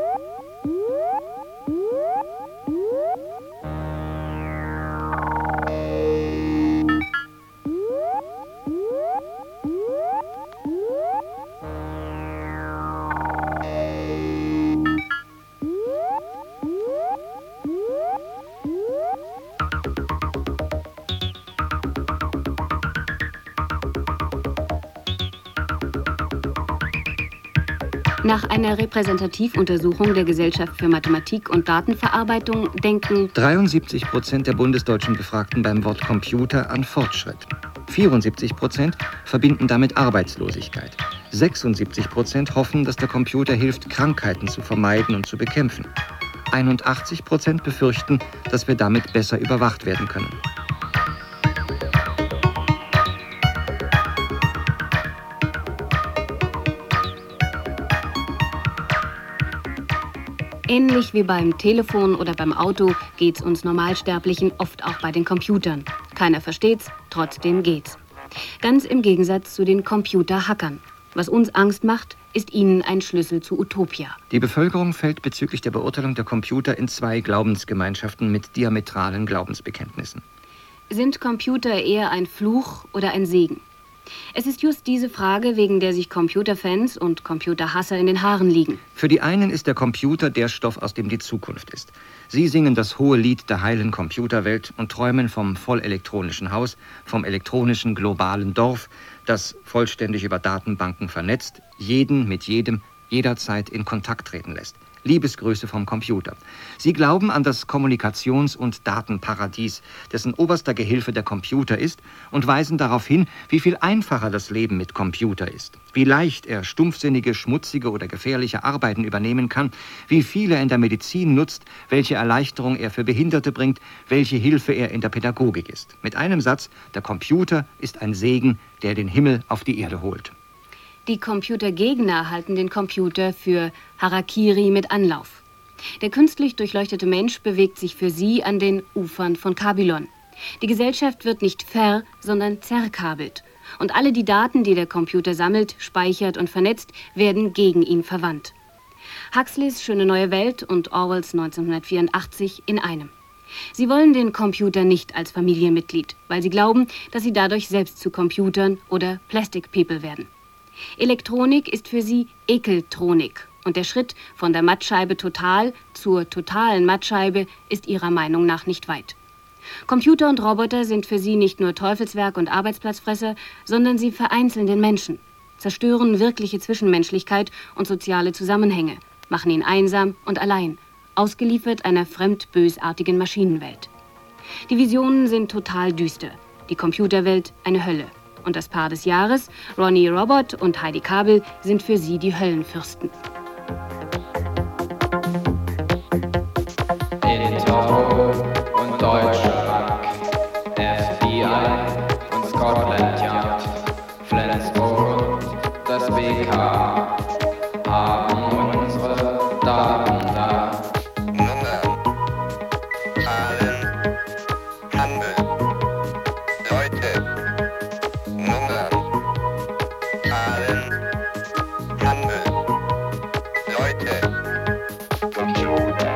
Nach einer Repräsentativuntersuchung der Gesellschaft für Mathematik und Datenverarbeitung denken 73% der bundesdeutschen Befragten beim Wort Computer an Fortschritt. 74% verbinden damit Arbeitslosigkeit. 76% hoffen, dass der Computer hilft, Krankheiten zu vermeiden und zu bekämpfen. 81% befürchten, dass wir damit besser überwacht werden können. Ähnlich wie beim Telefon oder beim Auto geht's uns Normalsterblichen oft auch bei den Computern. Keiner versteht's, trotzdem geht's. Ganz im Gegensatz zu den Computerhackern. Was uns Angst macht, ist ihnen ein Schlüssel zu Utopia. Die Bevölkerung fällt bezüglich der Beurteilung der Computer in 2 Glaubensgemeinschaften mit diametralen Glaubensbekenntnissen. Sind Computer eher ein Fluch oder ein Segen? Es ist just diese Frage, wegen der sich Computerfans und Computerhasser in den Haaren liegen. Für die einen ist der Computer der Stoff, aus dem die Zukunft ist. Sie singen das hohe Lied der heilen Computerwelt und träumen vom vollelektronischen Haus, vom elektronischen globalen Dorf, das vollständig über Datenbanken vernetzt, jeden mit jedem jederzeit in Kontakt treten lässt. Liebesgrüße vom Computer. Sie glauben an das Kommunikations- und Datenparadies, dessen oberster Gehilfe der Computer ist, und weisen darauf hin, wie viel einfacher das Leben mit Computer ist, wie leicht er stumpfsinnige, schmutzige oder gefährliche Arbeiten übernehmen kann, wie viel er in der Medizin nutzt, welche Erleichterung er für Behinderte bringt, welche Hilfe er in der Pädagogik ist. Mit einem Satz, der Computer ist ein Segen, der den Himmel auf die Erde holt. Die Computergegner halten den Computer für Harakiri mit Anlauf. Der künstlich durchleuchtete Mensch bewegt sich für sie an den Ufern von Kabylon. Die Gesellschaft wird nicht sondern zerkabelt. Und alle die Daten, die der Computer sammelt, speichert und vernetzt, werden gegen ihn verwandt. Huxleys Schöne neue Welt und Orwells 1984 in einem. Sie wollen den Computer nicht als Familienmitglied, weil sie glauben, dass sie dadurch selbst zu Computern oder Plastic People werden. Elektronik ist für sie Ekeltronik und der Schritt von der Mattscheibe total zur totalen Mattscheibe ist ihrer Meinung nach nicht weit. Computer und Roboter sind für sie nicht nur Teufelswerk und Arbeitsplatzfresser, sondern sie vereinzeln den Menschen, zerstören wirkliche Zwischenmenschlichkeit und soziale Zusammenhänge, machen ihn einsam und allein, ausgeliefert einer fremd-bösartigen Maschinenwelt. Die Visionen sind total düster, die Computerwelt eine Hölle. Und das Paar des Jahres, Ronnie Robot und Heidi Kabel, sind für sie die Höllenfürsten. Interpol und Deutsche Bank, FBI und Scotland Yard, Flensburg und das BK haben unsere Daten da. Nummern, Zahlen, Handel, Leute. Nummern, Zahlen, Handel, Leute, Computer.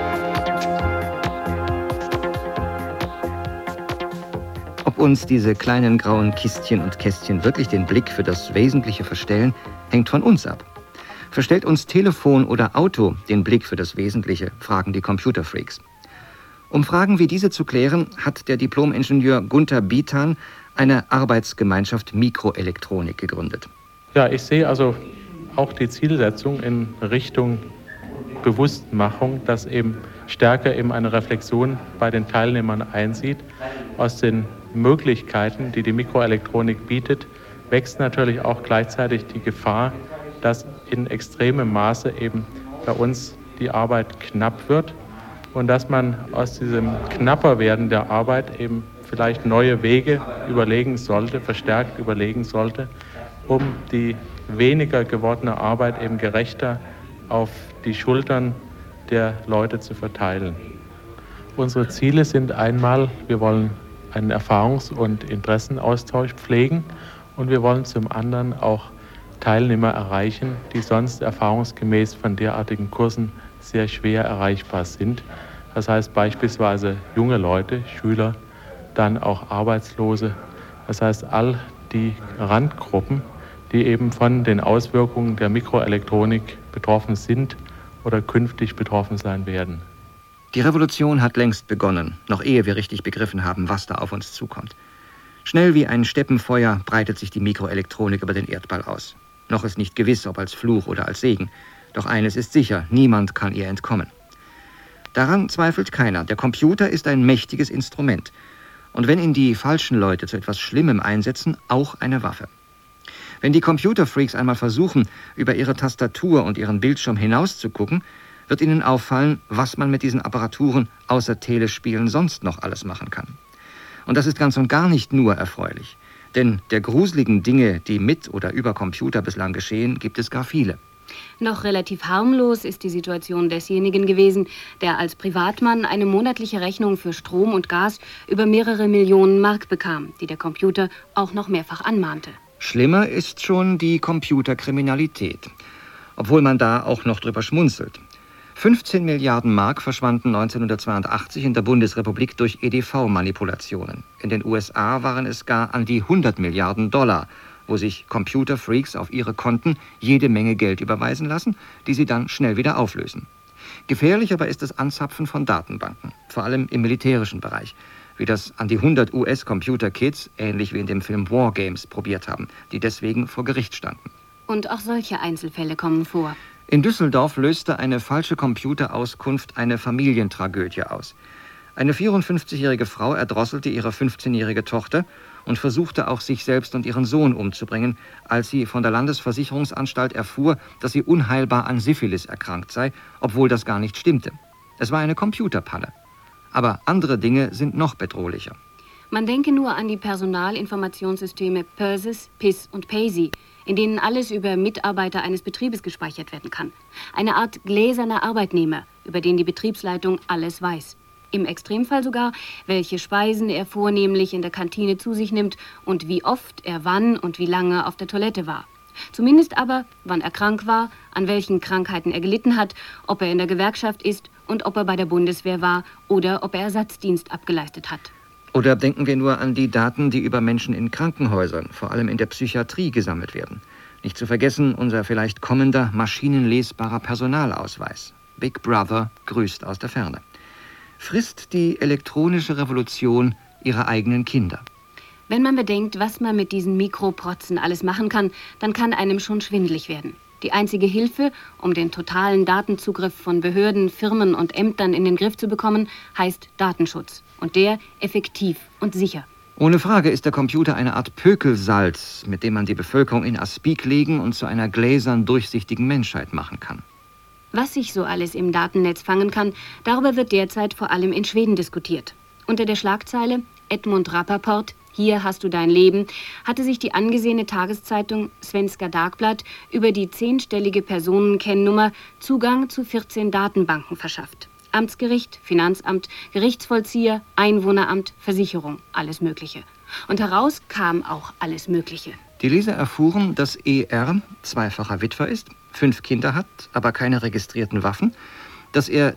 Ob uns diese kleinen grauen Kistchen und Kästchen wirklich den Blick für das Wesentliche verstellen, hängt von uns ab. Verstellt uns Telefon oder Auto den Blick für das Wesentliche, fragen die Computerfreaks. Um Fragen wie diese zu klären, hat der Diplom-Ingenieur Gunther Bietan eine Arbeitsgemeinschaft Mikroelektronik gegründet. Ja, ich sehe also auch die Zielsetzung in Richtung Bewusstmachung, dass eben stärker eben eine Reflexion bei den Teilnehmern einsieht. Aus den Möglichkeiten, die die Mikroelektronik bietet, wächst natürlich auch gleichzeitig die Gefahr, dass in extremem Maße eben bei uns die Arbeit knapp wird und dass man aus diesem Knapperwerden der Arbeit eben vielleicht neue Wege überlegen sollte, verstärkt überlegen sollte, um die weniger gewordene Arbeit eben gerechter auf die Schultern der Leute zu verteilen. Unsere Ziele sind einmal, wir wollen einen Erfahrungs- und Interessenaustausch pflegen und wir wollen zum anderen auch Teilnehmer erreichen, die sonst erfahrungsgemäß von derartigen Kursen sehr schwer erreichbar sind. Das heißt beispielsweise junge Leute, Schüler, dann auch Arbeitslose. Das heißt all die Randgruppen, die eben von den Auswirkungen der Mikroelektronik betroffen sind oder künftig betroffen sein werden. Die Revolution hat längst begonnen, noch ehe wir richtig begriffen haben, was da auf uns zukommt. Schnell wie ein Steppenfeuer breitet sich die Mikroelektronik über den Erdball aus. Noch ist nicht gewiss, ob als Fluch oder als Segen. Doch eines ist sicher, niemand kann ihr entkommen. Daran zweifelt keiner. Der Computer ist ein mächtiges Instrument. Und wenn ihn die falschen Leute zu etwas Schlimmem einsetzen, auch eine Waffe. Wenn die Computerfreaks einmal versuchen, über ihre Tastatur und ihren Bildschirm hinauszugucken, wird ihnen auffallen, was man mit diesen Apparaturen außer Telespielen sonst noch alles machen kann. Und das ist ganz und gar nicht nur erfreulich. Denn der gruseligen Dinge, die mit oder über Computer bislang geschehen, gibt es gar viele. Noch relativ harmlos ist die Situation desjenigen gewesen, der als Privatmann eine monatliche Rechnung für Strom und Gas über mehrere Millionen Mark bekam, die der Computer auch noch mehrfach anmahnte. Schlimmer ist schon die Computerkriminalität, obwohl man da auch noch drüber schmunzelt. 15 Milliarden Mark verschwanden 1982 in der Bundesrepublik durch EDV-Manipulationen. In den USA waren es gar an die 100 Milliarden $, wo sich Computerfreaks auf ihre Konten jede Menge Geld überweisen lassen, die sie dann schnell wieder auflösen. Gefährlich aber ist das Anzapfen von Datenbanken, vor allem im militärischen Bereich, wie das an die 100 US-Computer-Kids, ähnlich wie in dem Film War Games, probiert haben, die deswegen vor Gericht standen. Und auch solche Einzelfälle kommen vor. In Düsseldorf löste eine falsche Computerauskunft eine Familientragödie aus. Eine 54-jährige Frau erdrosselte ihre 15-jährige Tochter und versuchte auch sich selbst und ihren Sohn umzubringen, als sie von der Landesversicherungsanstalt erfuhr, dass sie unheilbar an Syphilis erkrankt sei, obwohl das gar nicht stimmte. Es war eine Computerpanne. Aber andere Dinge sind noch bedrohlicher. Man denke nur an die Personalinformationssysteme PERSIS, PIS und PASY, in denen alles über Mitarbeiter eines Betriebes gespeichert werden kann. Eine Art gläserner Arbeitnehmer, über den die Betriebsleitung alles weiß. Im Extremfall sogar, welche Speisen er vornehmlich in der Kantine zu sich nimmt und wie oft er wann und wie lange auf der Toilette war. Zumindest aber, wann er krank war, an welchen Krankheiten er gelitten hat, ob er in der Gewerkschaft ist und ob er bei der Bundeswehr war oder ob er Ersatzdienst abgeleistet hat. Oder denken wir nur an die Daten, die über Menschen in Krankenhäusern, vor allem in der Psychiatrie, gesammelt werden. Nicht zu vergessen unser vielleicht kommender maschinenlesbarer Personalausweis. Big Brother grüßt aus der Ferne. Frisst die elektronische Revolution ihre eigenen Kinder? Wenn man bedenkt, was man mit diesen Mikroprotzen alles machen kann, dann kann einem schon schwindelig werden. Die einzige Hilfe, um den totalen Datenzugriff von Behörden, Firmen und Ämtern in den Griff zu bekommen, heißt Datenschutz. Und der effektiv und sicher. Ohne Frage ist der Computer eine Art Pökelsalz, mit dem man die Bevölkerung in Aspik legen und zu einer gläsern, durchsichtigen Menschheit machen kann. Was sich so alles im Datennetz fangen kann, darüber wird derzeit vor allem in Schweden diskutiert. Unter der Schlagzeile Edmund Rappaport, hier hast du dein Leben, hatte sich die angesehene Tageszeitung Svenska Dagblatt über die 10-stellige Personenkennnummer Zugang zu 14 Datenbanken verschafft. Amtsgericht, Finanzamt, Gerichtsvollzieher, Einwohneramt, Versicherung, alles Mögliche. Und heraus kam auch alles Mögliche. Die Leser erfuhren, dass ER zweifacher Witwer ist, 5 Kinder hat, aber keine registrierten Waffen, dass er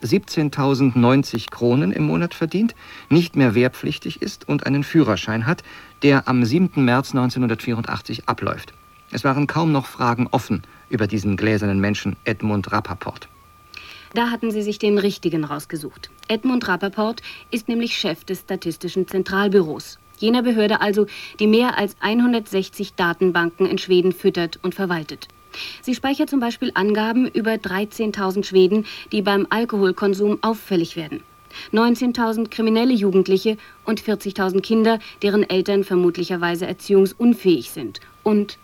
17.090 Kronen im Monat verdient, nicht mehr wehrpflichtig ist und einen Führerschein hat, der am 7. März 1984 abläuft. Es waren kaum noch Fragen offen über diesen gläsernen Menschen Edmund Rappaport. Da hatten sie sich den Richtigen rausgesucht. Edmund Rappaport ist nämlich Chef des Statistischen Zentralbüros. Jener Behörde also, die mehr als 160 Datenbanken in Schweden füttert und verwaltet. Sie speichert zum Beispiel Angaben über 13.000 Schweden, die beim Alkoholkonsum auffällig werden. 19.000 kriminelle Jugendliche und 40.000 Kinder, deren Eltern vermutlicherweise erziehungsunfähig sind. Und.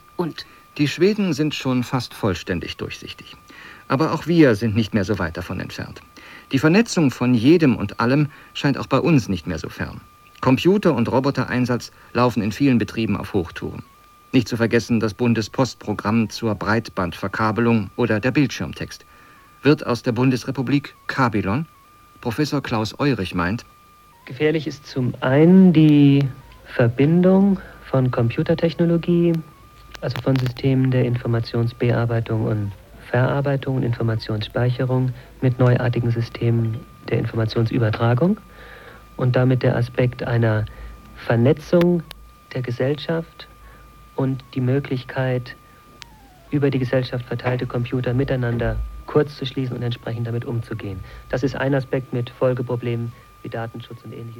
Die Schweden sind schon fast vollständig durchsichtig. Aber auch wir sind nicht mehr so weit davon entfernt. Die Vernetzung von jedem und allem scheint auch bei uns nicht mehr so fern. Computer- und Robotereinsatz laufen in vielen Betrieben auf Hochtouren. Nicht zu vergessen das Bundespostprogramm zur Breitbandverkabelung oder der Bildschirmtext. Wird aus der Bundesrepublik Kabylon? Professor Klaus Eurich meint: Gefährlich ist zum einen die Verbindung von Computertechnologie, also von Systemen der Informationsbearbeitung und Verarbeitung und Informationsspeicherung mit neuartigen Systemen der Informationsübertragung und damit der Aspekt einer Vernetzung der Gesellschaft und die Möglichkeit, über die Gesellschaft verteilte Computer miteinander kurz zu schließen und entsprechend damit umzugehen. Das ist ein Aspekt mit Folgeproblemen wie Datenschutz und Ähnliches.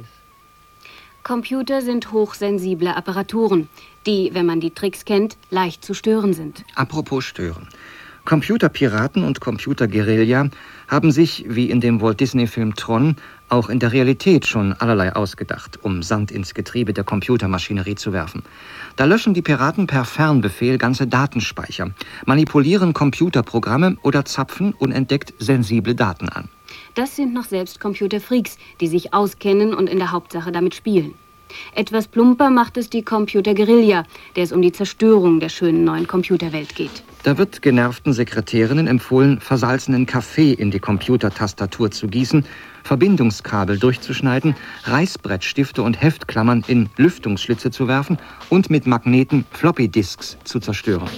Computer sind hochsensible Apparaturen, die, wenn man die Tricks kennt, leicht zu stören sind. Apropos stören. Computerpiraten und Computerguerilla haben sich, wie in dem Walt-Disney-Film Tron, auch in der Realität schon allerlei ausgedacht, um Sand ins Getriebe der Computermaschinerie zu werfen. Da löschen die Piraten per Fernbefehl ganze Datenspeicher, manipulieren Computerprogramme oder zapfen unentdeckt sensible Daten an. Das sind noch selbst Computerfreaks, die sich auskennen und in der Hauptsache damit spielen. Etwas plumper macht es die Computerguerilla, der es um die Zerstörung der schönen neuen Computerwelt geht. Da wird genervten Sekretärinnen empfohlen, versalzenen Kaffee in die Computertastatur zu gießen, Verbindungskabel durchzuschneiden, Reißbrettstifte und Heftklammern in Lüftungsschlitze zu werfen und mit Magneten Floppy-Disks zu zerstören.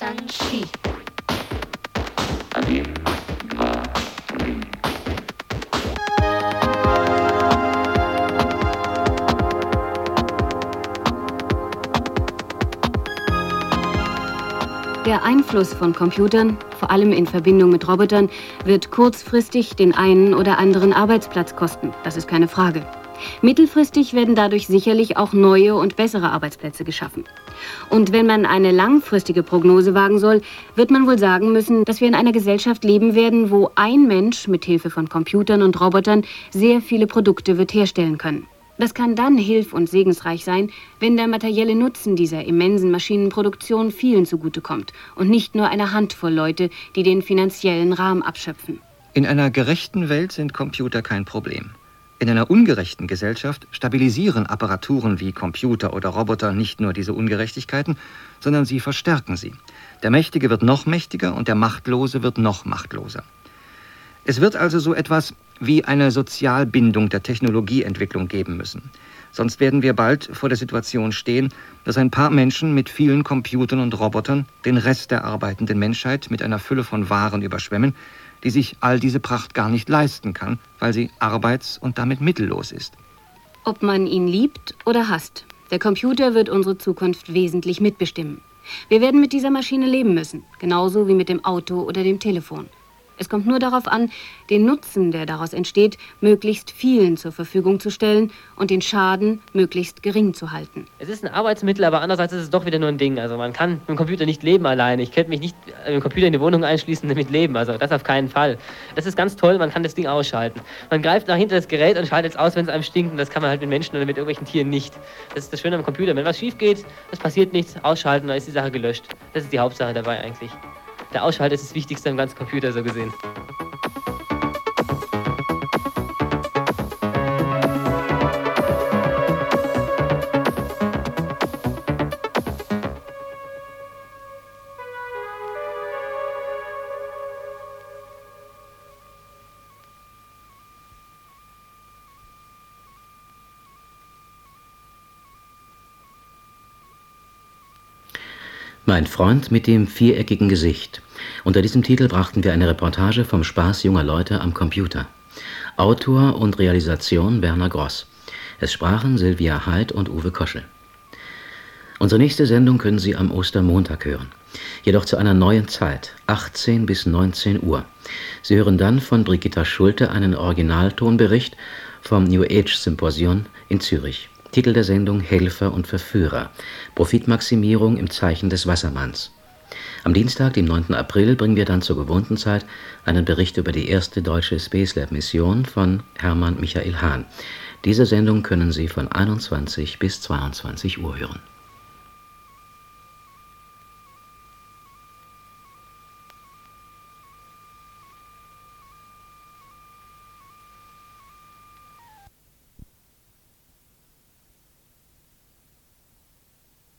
Der Einfluss von Computern, vor allem in Verbindung mit Robotern, wird kurzfristig den einen oder anderen Arbeitsplatz kosten. Das ist keine Frage. Mittelfristig werden dadurch sicherlich auch neue und bessere Arbeitsplätze geschaffen. Und wenn man eine langfristige Prognose wagen soll, wird man wohl sagen müssen, dass wir in einer Gesellschaft leben werden, wo ein Mensch mit Hilfe von Computern und Robotern sehr viele Produkte wird herstellen können. Das kann dann hilf- und segensreich sein, wenn der materielle Nutzen dieser immensen Maschinenproduktion vielen zugutekommt und nicht nur einer Handvoll Leute, die den finanziellen Rahmen abschöpfen. In einer gerechten Welt sind Computer kein Problem. In einer ungerechten Gesellschaft stabilisieren Apparaturen wie Computer oder Roboter nicht nur diese Ungerechtigkeiten, sondern sie verstärken sie. Der Mächtige wird noch mächtiger und der Machtlose wird noch machtloser. Es wird also so etwas wie eine Sozialbindung der Technologieentwicklung geben müssen. Sonst werden wir bald vor der Situation stehen, dass ein paar Menschen mit vielen Computern und Robotern den Rest der arbeitenden Menschheit mit einer Fülle von Waren überschwemmen, die sich all diese Pracht gar nicht leisten kann, weil sie arbeits- und damit mittellos ist. Ob man ihn liebt oder hasst, der Computer wird unsere Zukunft wesentlich mitbestimmen. Wir werden mit dieser Maschine leben müssen, genauso wie mit dem Auto oder dem Telefon. Es kommt nur darauf an, den Nutzen, der daraus entsteht, möglichst vielen zur Verfügung zu stellen und den Schaden möglichst gering zu halten. Es ist ein Arbeitsmittel, aber andererseits ist es doch wieder nur ein Ding. Also man kann mit dem Computer nicht leben alleine. Ich könnte mich nicht mit dem Computer in die Wohnung einschließen und damit leben. Also das auf keinen Fall. Das ist ganz toll, man kann das Ding ausschalten. Man greift nach hinter das Gerät und schaltet es aus, wenn es einem stinkt. Und das kann man halt mit Menschen oder mit irgendwelchen Tieren nicht. Das ist das Schöne am Computer. Wenn was schief geht, es passiert nichts, ausschalten, dann ist die Sache gelöscht. Das ist die Hauptsache dabei eigentlich. Der Ausschalter ist das Wichtigste am ganzen Computer, so gesehen. Mein Freund mit dem viereckigen Gesicht. Unter diesem Titel brachten wir eine Reportage vom Spaß junger Leute am Computer. Autor und Realisation Werner Gross. Es sprachen Silvia Heid und Uwe Koschel. Unsere nächste Sendung können Sie am Ostermontag hören. Jedoch zu einer neuen Zeit, 18 bis 19 Uhr. Sie hören dann von Brigitta Schulte einen Originaltonbericht vom New Age Symposion in Zürich. Titel der Sendung Helfer und Verführer. Profitmaximierung im Zeichen des Wassermanns. Am Dienstag, dem 9. April, bringen wir dann zur gewohnten Zeit einen Bericht über die erste deutsche Space Lab Mission von Hermann Michael Hahn. Diese Sendung können Sie von 21 bis 22 Uhr hören.